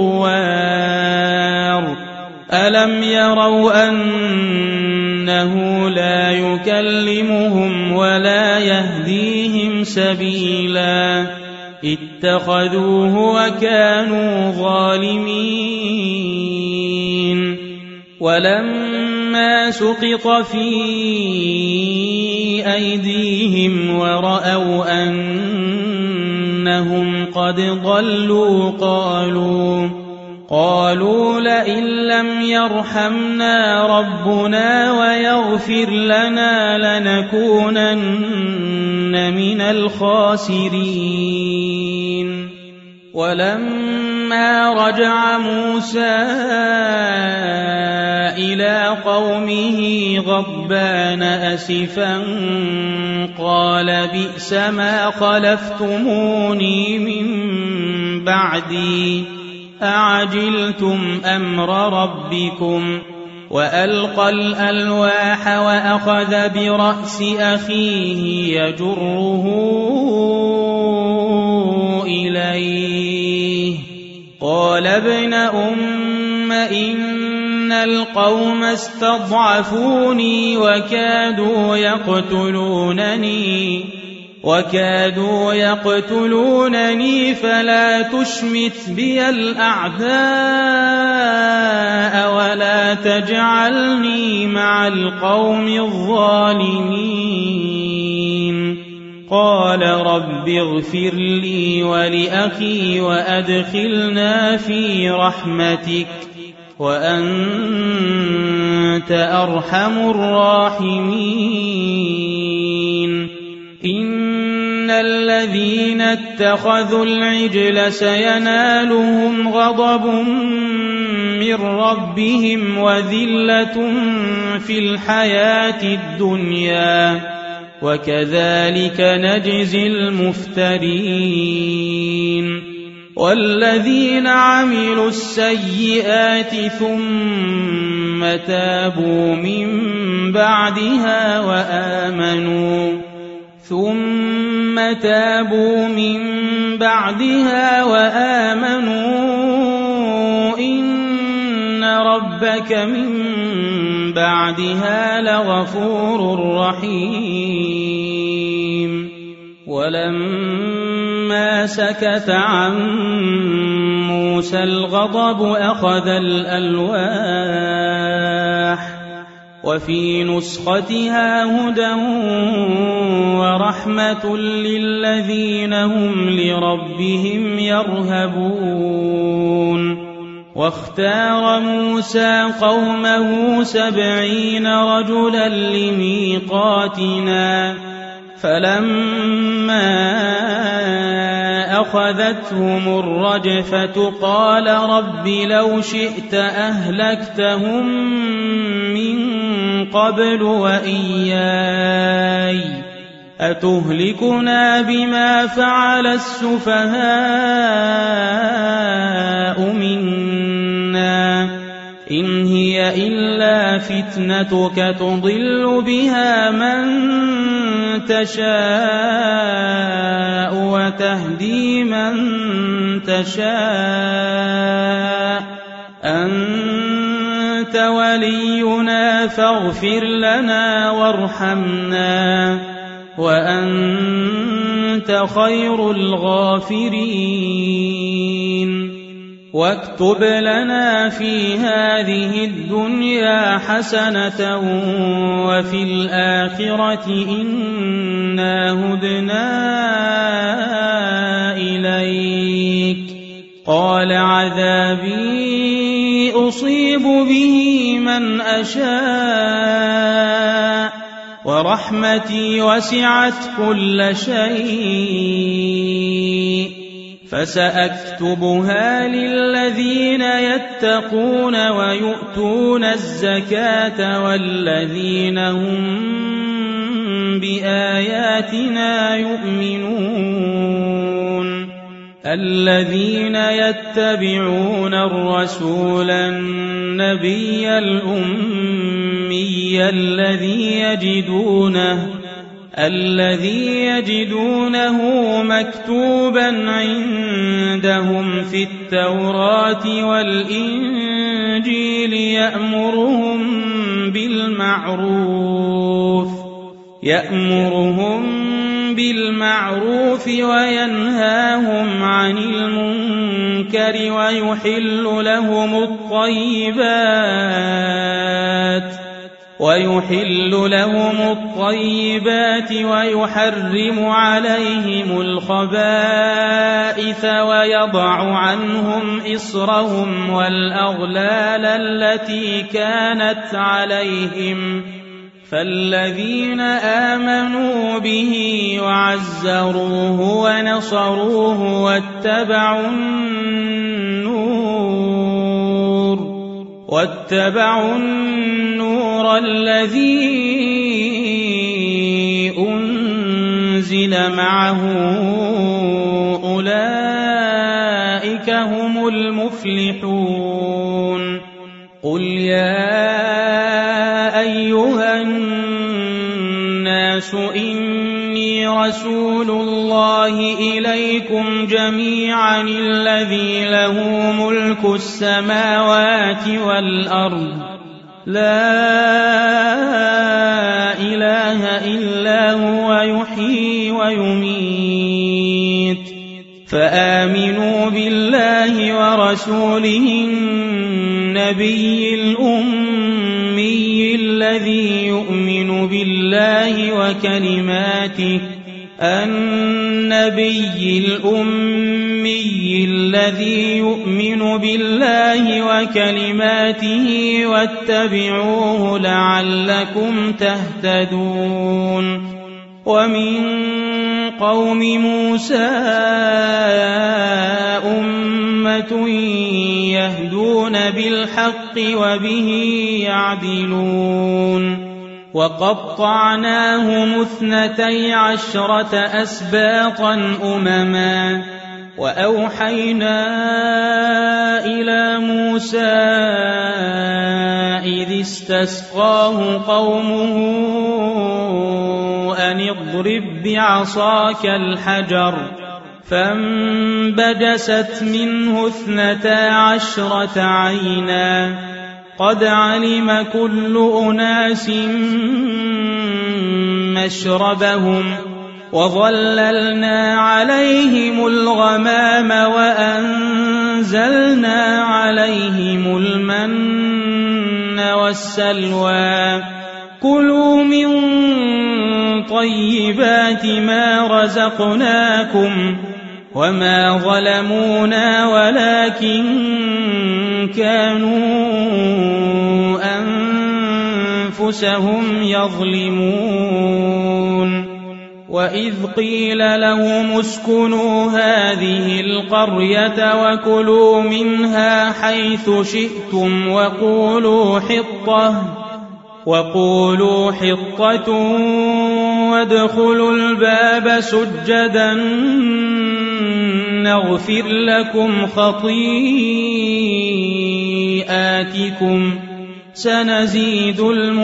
خوار ألم يروا أنه لا يكلمهم ولا يهديهم سبيلا اتخذوه وكانوا ظالمين ولما سقط في أيديهم ورأوا أنهم قد ضلوا قالوا لئن لم يرحمنا ربنا ويغفر لنا لنكونن من الخاسرين. ولما رجع موسى إلى قومه غضبان أسفا قال بئس ما خلفتموني من بعدي أعجلتم أمر ربكم. وألقى الألواح وأخذ برأس أخيه يجره إليه قال ابن أم إن القوم استضعفوني وكادوا يقتلونني فلا تشمت بي الأعداء ولا تجعلني مع القوم الظالمين. قال رب اغفر لي ولأخي وأدخلنا في رحمتك وأنت أرحم الراحمين. إن الذين اتخذوا العجل سينالهم غضب من ربهم وذلة في الحياة الدنيا وكذلك نجزي المفترين. والذين عملوا السيئات ثم تابوا من بعدها وآمنوا إن ربك من بعدها لغفور رحيم. ولما سكت عن موسى الغضب أخذ الألواح وفي نسختها هدى ورحمة للذين هم لربهم يرهبون. واختار موسى قومه 70 رجلا لميقاتنا فلما أخذتهم الرجفة قال رب لو شئت أهلكتهم من قبل وإياي أتهلكنا بما فعل السفهاء منا إن هي إلا فتنتك تضل بها من تشاء وتهدي من تشاء أنت ولينا فاغفر لنا وارحمنا وأنت خير الغافرين. واكتب لنا في هذه الدنيا حسنة وفي الآخرة إنا هدنا إليك. قال عذابي أصيب به من أشاء ورحمتي وسعت كل شيء فسأكتبها للذين يتقون ويؤتون الزكاة والذين هم بآياتنا يؤمنون. الذين يتبعون الرسول النبي الأمي الذي يجدونه مكتوبا عندهم في التوراة والإنجيل يأمرهم بالمعروف وينهاهم عن المنكر ويحل لهم الطيبات ويحرم عليهم الخبائث ويضع عنهم إصرهم والأغلال التي كانت عليهم فالذين آمنوا به وعزروه ونصروه واتبعوا النور الذي أنزل معه أولئك هم المفلحون قل يا أيها الناس إني رسول الله إليكم جميعا الذي له ملك السماوات والأرض لا إله إلا هو يحيي ويميت فآمنوا بالله ورسوله النبي الأمي الذي يؤمن بالله وكلماته واتبعوه لعلكم تهتدون ومن قوم موسى أمة يهدون بالحق وبه يعدلون وقطعناهم 12 أسباطا أمما وأوحينا إلى موسى إذ استسقاه قومه أن اضرب بعصاك الحجر فانبجست منه 12 عينا قد علم كل أناس مشربهم وظللنا عليهم الغمام وأنزلنا عليهم المن والسلوى كلوا من طيبات ما رزقناكم وما ظلمونا ولكن كانوا أنفسهم يظلمون وإذ قيل لهم اسكنوا هذه القرية وكلوا منها حيث شئتم وقولوا حطة وادخلوا الباب سجدا نغفر لكم خطيئاتكم سنزيد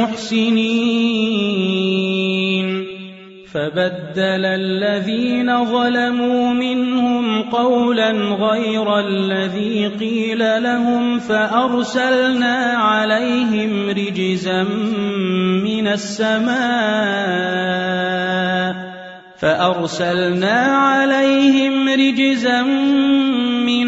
المحسنين فبدل الذين ظلموا منهم قولا غير الذي قيل لهم فأرسلنا عليهم رجزا من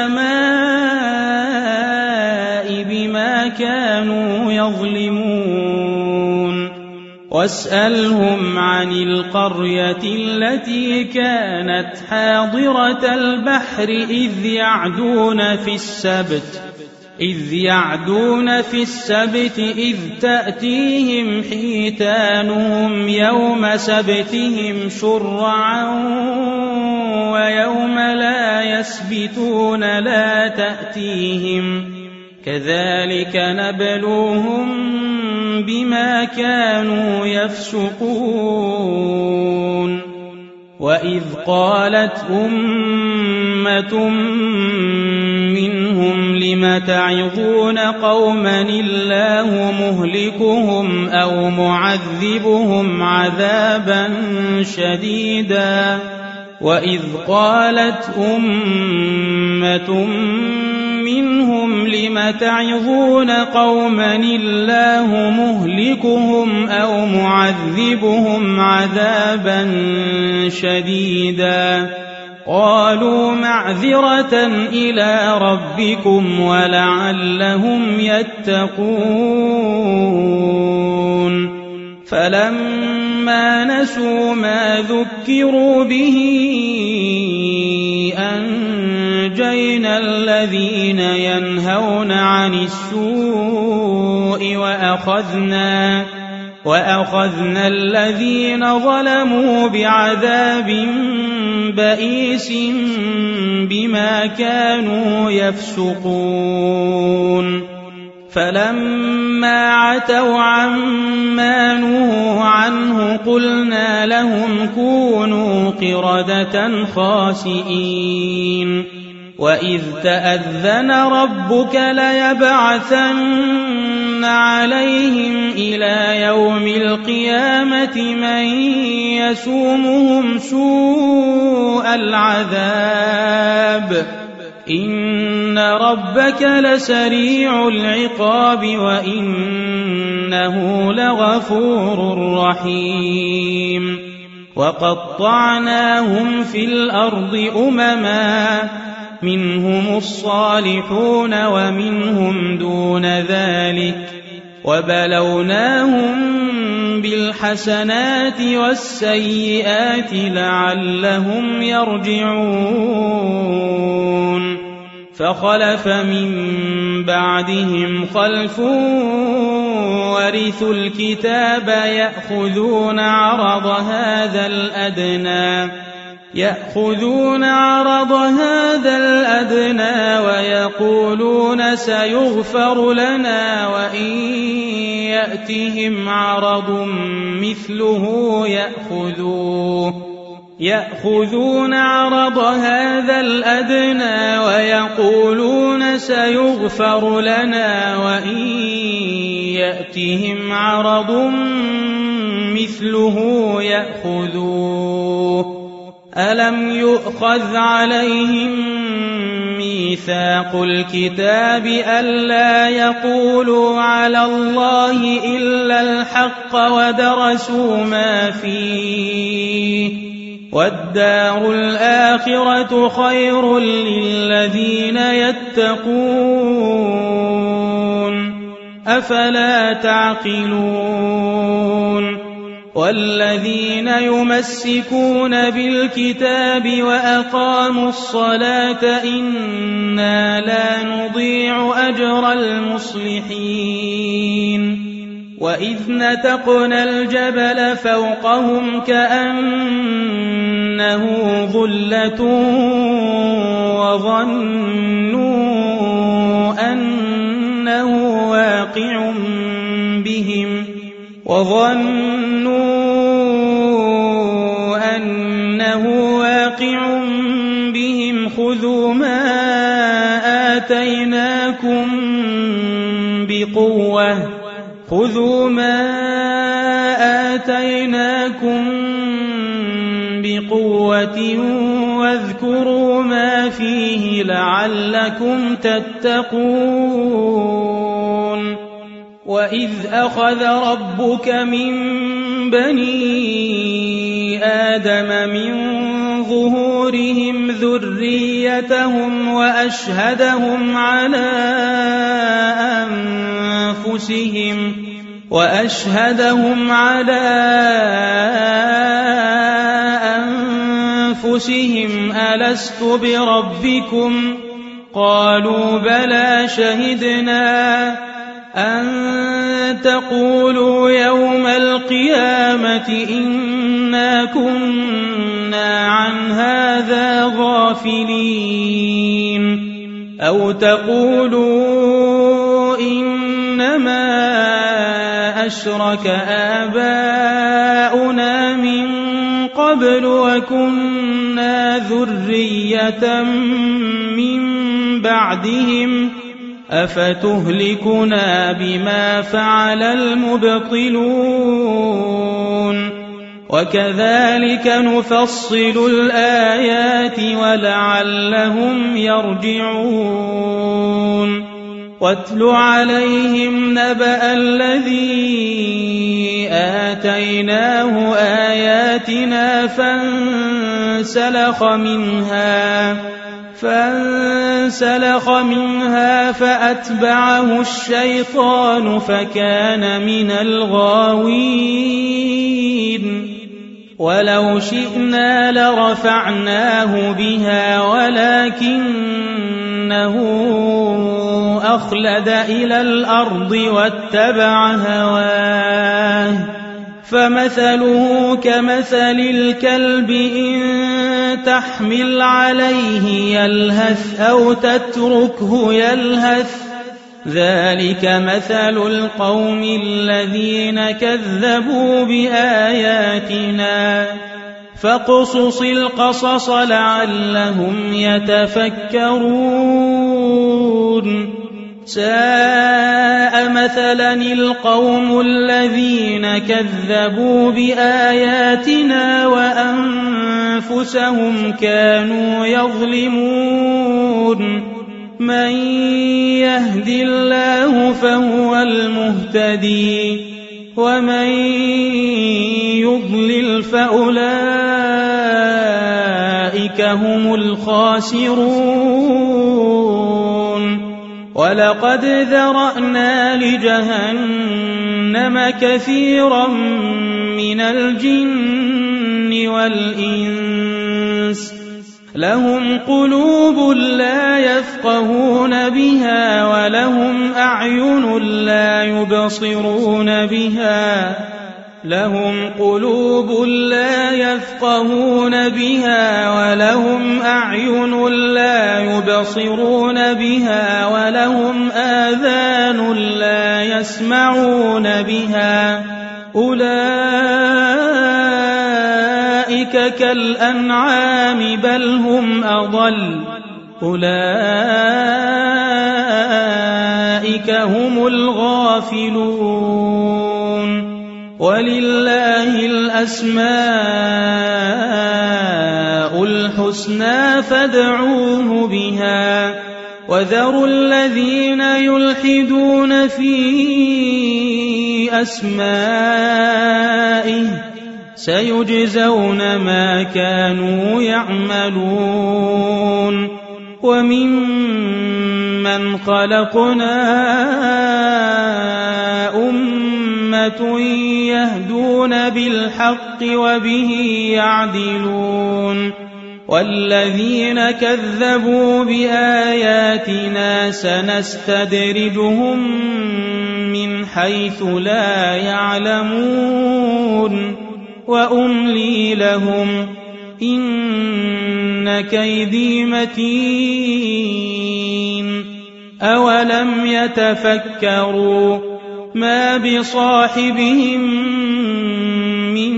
السماء بما كانوا يظلمون واسألهم عن القرية التي كانت حاضرة البحر إذ يعدون في السبت إذ تأتيهم حيتانهم يوم سبتهم شرعا ويوم لا يسبتون لا تأتيهم كذلك نبلوهم بما كانوا يفسقون وإذ قالت أمة منهم لم تعظون قوما الله مهلكهم أو معذبهم عذابا شديدا وإذ قالت أمة منهم لم تعظون قوما الله مهلكهم أو معذبهم عذابا شديدا قالوا معذرة إلى ربكم ولعلهم يتقون فلما نسوا ما ذكروا به أنجينا الذين ينهون عن السوء وأخذنا الذين ظلموا بعذاب بئيس بما كانوا يفسقون فلما عتوا عما نهوا عنه قلنا لهم كونوا قردة خاسئين وإذ تأذن ربك ليبعثن عليهم إلى يوم القيامة من يسومهم سوء العذاب إن ربك لسريع العقاب وإنه لغفور رحيم وقطعناهم في الأرض أمما منهم الصالحون ومنهم دون ذلك وبلوناهم بالحسنات والسيئات لعلهم يرجعون فخلف من بعدهم خلف ورثوا الكتاب يأخذون عرض هذا الأدنى ويقولون سيغفر لنا وإن يأتهم عرض مثله يأخذون عرض هذا الأدنى ويقولون سيغفر لنا وإن يأتهم عرض مثله يأخذوه ألم يؤخذ عليهم ميثاق الكتاب ألا يقولوا على الله إلا الحق ودرسوا ما فيه والدار الآخرة خير للذين يتقون أفلا تعقلون والذين يمسكون بالكتاب وأقاموا الصلاة إنا لا نضيع أجر المصلحين وإذ نتقنا الجبل فوقهم كأنه ظلة وظنوا أنه واقع بهم خذوا ما آتيناكم بقوة واذكروا ما فيه لعلكم تتقون وإذ أخذ ربك من بني آدم من ظهورهم ذريتهم وأشهدهم على أنفسهم ألست بربكم قالوا بلى شهدنا أن تقولوا يوم القيامة إنا كنا عن هذا غافلين أو تقولوا إنما أشرك آباؤنا من قبل وكنا ذرية من بعدهم أفتهلكنا بما فعل المبطلون وكذلك نفصل الآيات ولعلهم يرجعون واتل عليهم نبأ الذي آتيناه آياتنا فانسلخ منها فأتبعه الشيطان فكان من الغاوين ولو شئنا لرفعناه بها ولكنه أخلد إلى الأرض واتبع هواه فمثله كمثل الكلب إن تحمل عليه يلهث أو تتركه يلهث ذلك مثل القوم الذين كذبوا بآياتنا فاقصص القصص لعلهم يتفكرون ساء مثلا القوم الذين كذبوا بآياتنا وأنفسهم كانوا يظلمون من يهد الله فهو المهتدي ومن يضلل فأولئك هم الخاسرون ولقد ذرأنا لجهنم كثيرا من الجن والإنس لهم قلوب لا يفقهون بها ولهم أعين لا يبصرون بها لهم قلوب لا يفقهون بها ولهم أعين لا يبصرون بها ولهم آذان لا يسمعون بها أولئك كالأنعام بل هم أضل أولئك هم الغافلون ولله الأسماء الحسنى فادعوه بها وذروا الذين يلحدون في أسمائه سيجزون ما كانوا يعملون وممن خلقنا أمة يهدون بالحق وبه يعدلون والذين كذبوا بآياتنا سنستدرجهم من حيث لا يعلمون وأملي لهم إن كيدي متين أولم يتفكروا ما بصاحبهم من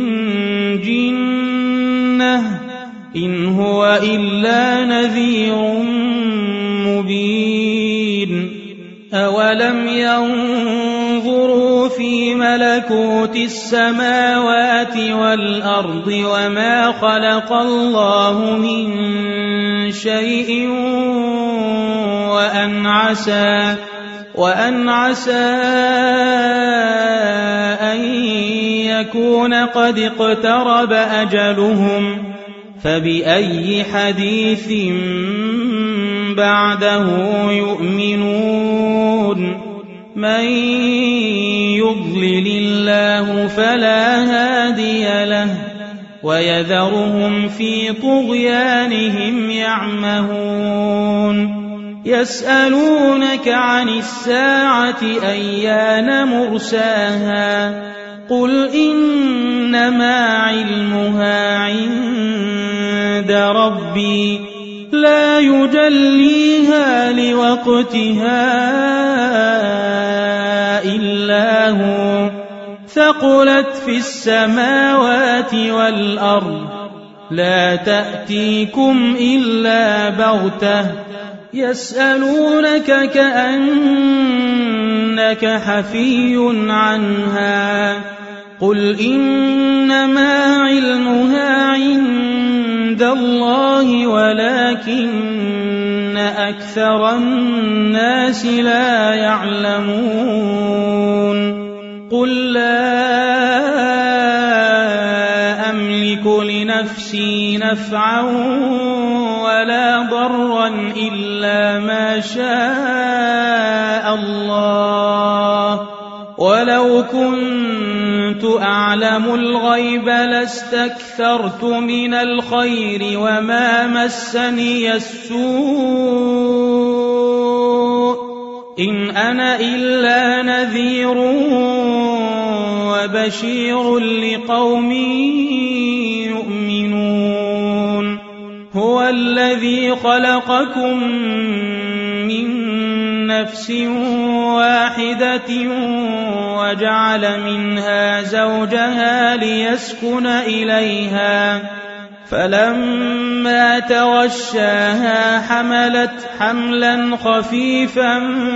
جنة إن هو إلا نذير مبين أولم ينظروا في ملكوت السماوات والأرض وما خلق الله من شيء وأن عسى أن يكون قد اقترب أجلهم فبأي حديث بعده يؤمنون من يضلل الله فلا هادي له ويذرهم في طغيانهم يعمهون يسألونك عن الساعة أيان مرساها قل إنما علمها عند ربي لا يجليها لوقتها إلا هو ثقلت في السماوات والأرض لا تأتيكم إلا بغتة يسألونك كأنك حفي عنها قل إنما علمها عند الله ولكن أكثر الناس لا يعلمون قل لا أملك لنفسي لنفسي نفعا ولا ضرا إلا ما شاء الله ولو كنت أعلم الغيب لاستكثرت من الخير وما مسني السوء إن أنا إلا نذير وبشير لقوم يؤمنون هو الذي خلقكم من نفس واحدة وجعل منها زوجها ليسكن إليها فلما تغشاها حملت حملا خفيفا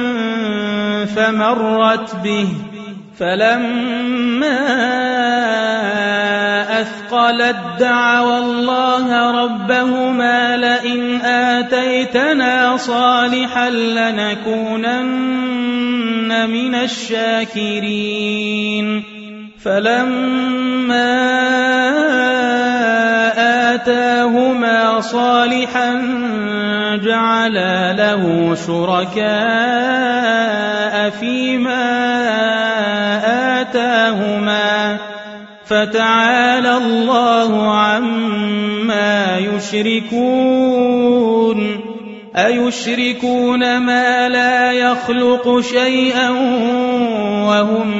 فمرت به فلما أثقلت دعوا الله ربهما لئن آتيتنا صالحا لنكونن من الشاكرين فلما آتاهما صالحا جعلا له شركاء فيما آتاهما فتعالى الله عما يشركون أيشركون ما لا يخلق شيئا وهم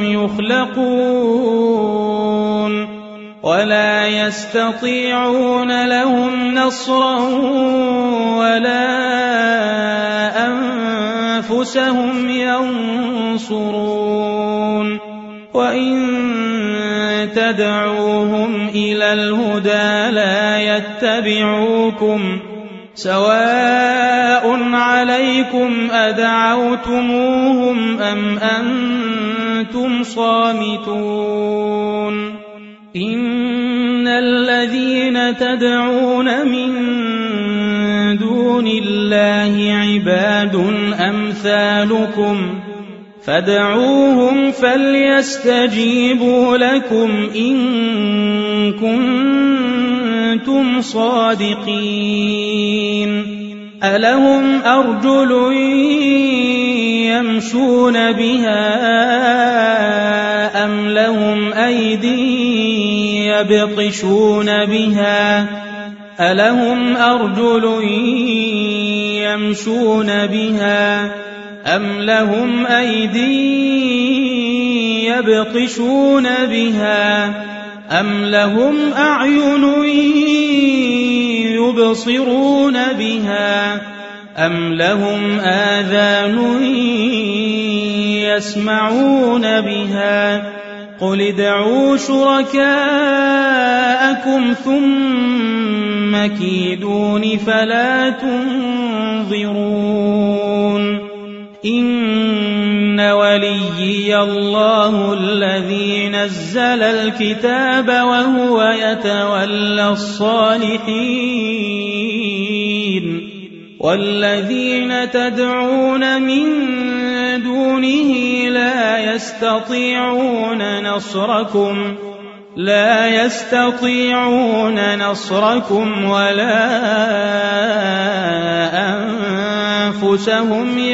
يخلقون ولا يستطيعون لهم نصرا ولا أنفسهم ينصرون وإن تدعوهم إلى الهدى لا يتبعوكم سواء عليكم أدعوتموهم أم أنتم صامتون إن الذين تدعون من دون الله عباد أمثالكم فادعوهم فليستجيبوا لكم إن كنتم صادقين ألهم أرجل يمشون بها أم لهم أيدي يبطشون بها ألهم أرجل يمشون بها أم لهم أيدي يبطشون بها أم لهم أعين يبصرون بها أم لهم آذان يسمعون بها قل ادعوا شركاءكم ثم كيدون فلا تنظرون إن وليي الله الذي نزل الكتاب وهو يتولى الصالحين والذين تدعون من دونه لا يستطيعون نصركم ولا أنفسهم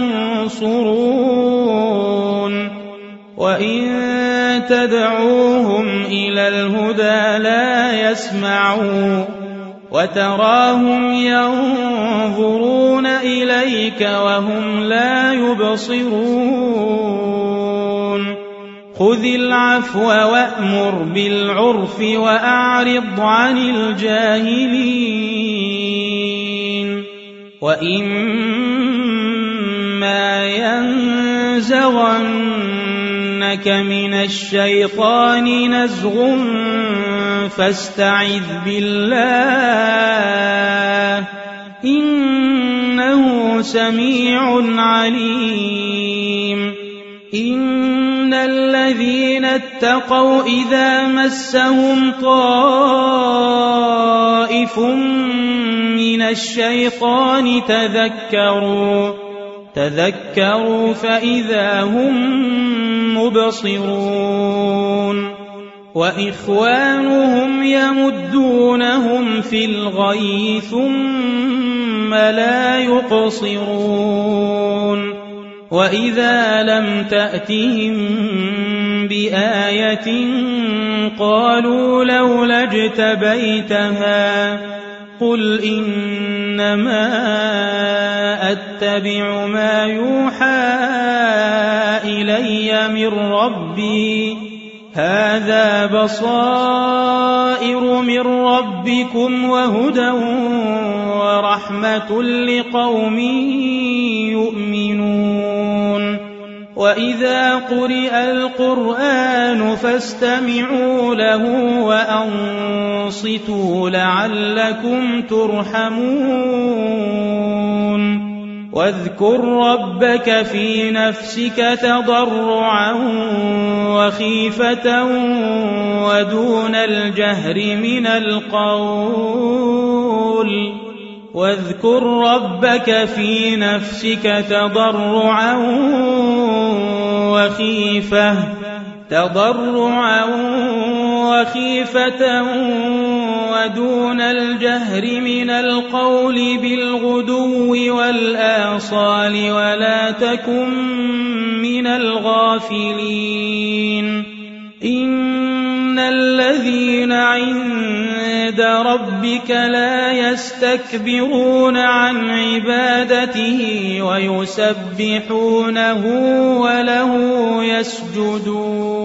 ينصرون وإن تدعوهم إلى الهدى لا يسمعون وتراهم ينظرون إليك وهم لا يبصرون خذ العفو وأمر بالعرف وأعرض عن الجاهلين وإما ينزغنك من الشيطان نزغ فاستعذ بالله إنه سميع عليم إن الذين اتقوا إذا مسهم طائف من الشيطان تذكروا فإذا هم مبصرون وإخوانهم يمدونهم في الغي ثم لا يقصرون وإذا لم تأتهم بآية قالوا لولا اجتبيتها قل إنما أتبع ما يوحى إلي من ربي هذا بصائر من ربكم وهدى ورحمة لقوم يؤمنون وإذا قرئ القرآن فاستمعوا له وأنصتوا لعلكم ترحمون واذكر ربك في نفسك تضرعا وخيفة ودون الجهر من القول واذكر ربك في نفسك تضرعا وخيفة ودون الجهر من القول بالغدو والآصال ولا تكن من الغافلين إن الذين عند ربك لا يستكبرون عن عبادته ويسبحونه وله يسجدون